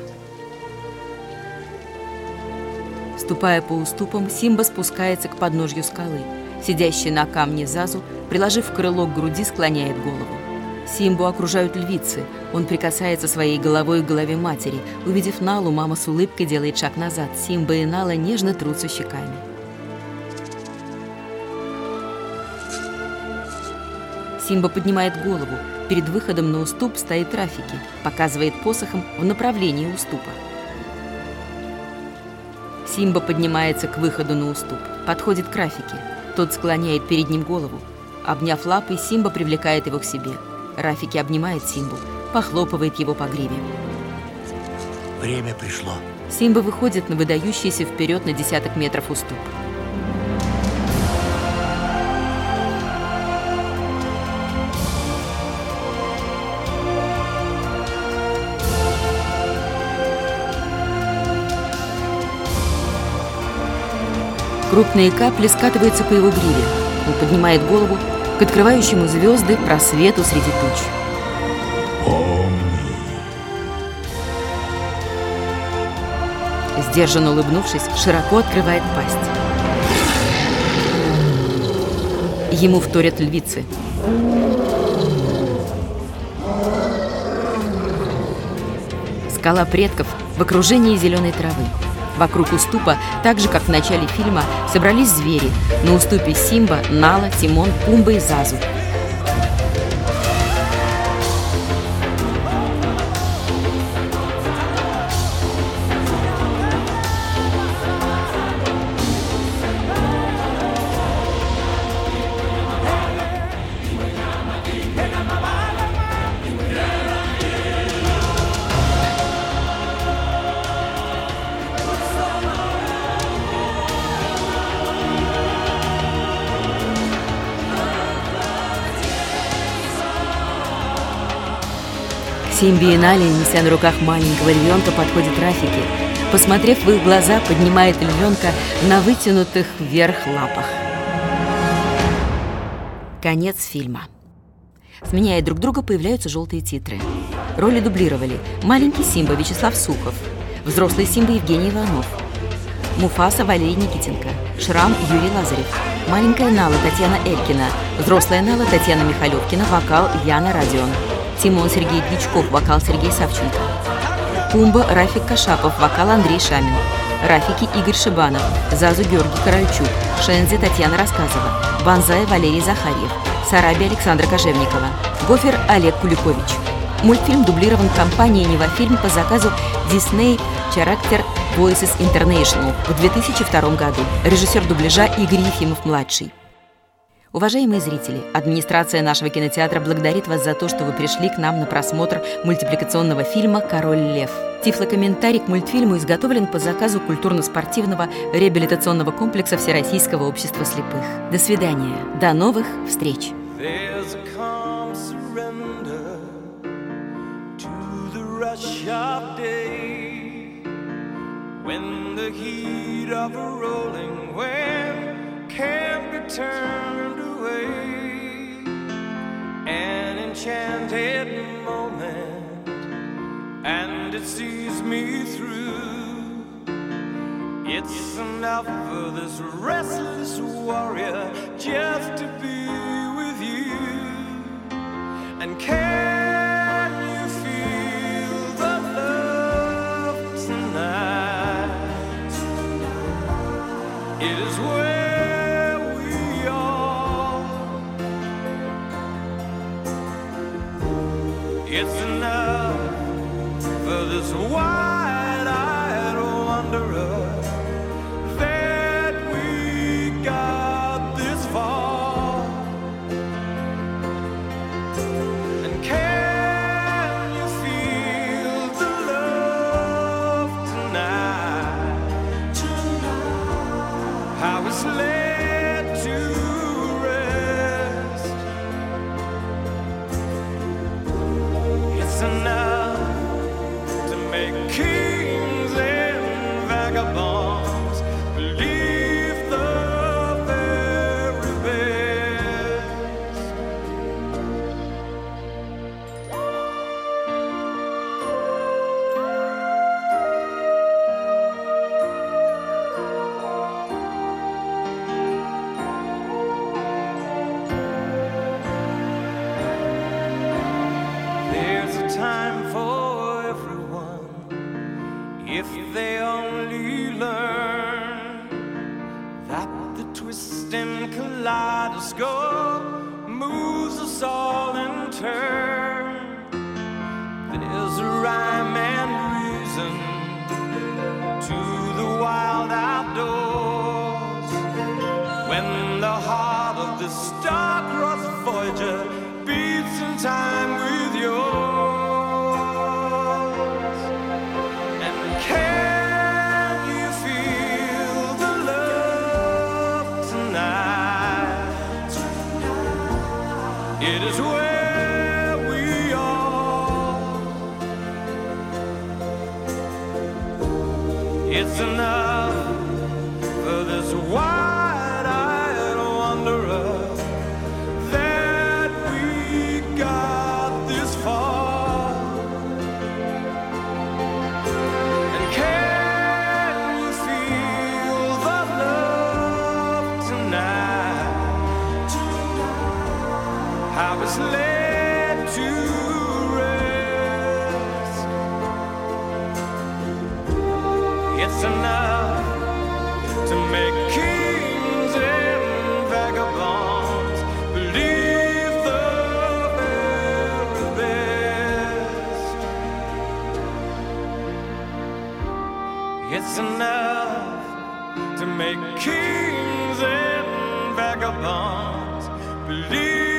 Ступая по уступам, Симба спускается к подножью скалы. Сидящий на камне Зазу, приложив крыло к груди, склоняет голову. Симбу окружают львицы. Он прикасается своей головой к голове матери. Увидев Налу, мама с улыбкой делает шаг назад. Симба и Нала нежно трутся щеками. Симба поднимает голову. Перед выходом на уступ стоит Рафики, показывает посохом в направлении уступа. Симба поднимается к выходу на уступ, подходит к Рафике. Тот склоняет перед ним голову. Обняв лапой, Симба привлекает его к себе. Рафики обнимает Симбу, похлопывает его по гриве. Время пришло. Симба выходит на выдающийся вперед на десяток метров уступ. Крупные капли скатываются по его гриве. Он поднимает голову к открывающему звезды просвету среди туч. Помни. Сдержанно улыбнувшись, широко открывает пасть. Ему вторят львицы. Скала предков в окружении зеленой травы. Вокруг уступа, так же, как в начале фильма, собрались звери. На уступе Симба, Нала, Тимон, Пумба и Зазу. Симби и Нали, неся на руках маленького львенка, подходит Рафики. Посмотрев в их глаза, поднимает львенка на вытянутых вверх лапах. Конец фильма. Сменяя друг друга, появляются желтые титры. Роли дублировали маленький Симба Вячеслав Сухов, взрослый Симба Евгений Иванов, Муфаса Валерий Никитенко, Шрам Юрий Лазарев, маленькая Нала Татьяна Элькина, взрослая Нала Татьяна Михалевкина, вокал Яна Родион. Тимон Сергей Дьячков, вокал Сергей Савченко. Пумба Рафик Кашапов, вокал Андрей Шамин. Рафики Игорь Шибанов, Зазу Георгий Корольчук, Шензи Татьяна Рассказова, Банзай Валерий Захарьев, Сараби Александра Кожевникова, Гофер Олег Куликович. Мультфильм дублирован компанией «Невафильм» по заказу Disney Character Voices International в две тысячи втором году. Режиссер дубляжа Игорь Ефимов-младший. Уважаемые зрители, администрация нашего кинотеатра благодарит вас за то, что вы пришли к нам на просмотр мультипликационного фильма «Король лев». Тифлокомментарий к мультфильму изготовлен по заказу культурно-спортивного реабилитационного комплекса Всероссийского общества слепых. До свидания. До новых встреч. An enchanted moment, and it sees me through. It's enough for this restless warrior just to be with you. And can you feel the love tonight? It is where it's enough for this wide-eyed wanderer that we got this far. And can you feel the love tonight? How it's laid to rest. It's enough to make kings and vagabonds if they only learn that the twisting kaleidoscope moves us all in turn. There's a rhyme and reason to the wild outdoors when the heart of the star-crossed Voyager beats in time with yours. And can you feel the love tonight? It is where we are. It's enough for this wide-eyed wanderer that we got this far. And can you feel the love tonight? How it's laid to rest. It's enough to make kings and vagabonds believe the very best. It's enough to make kings and vagabonds believe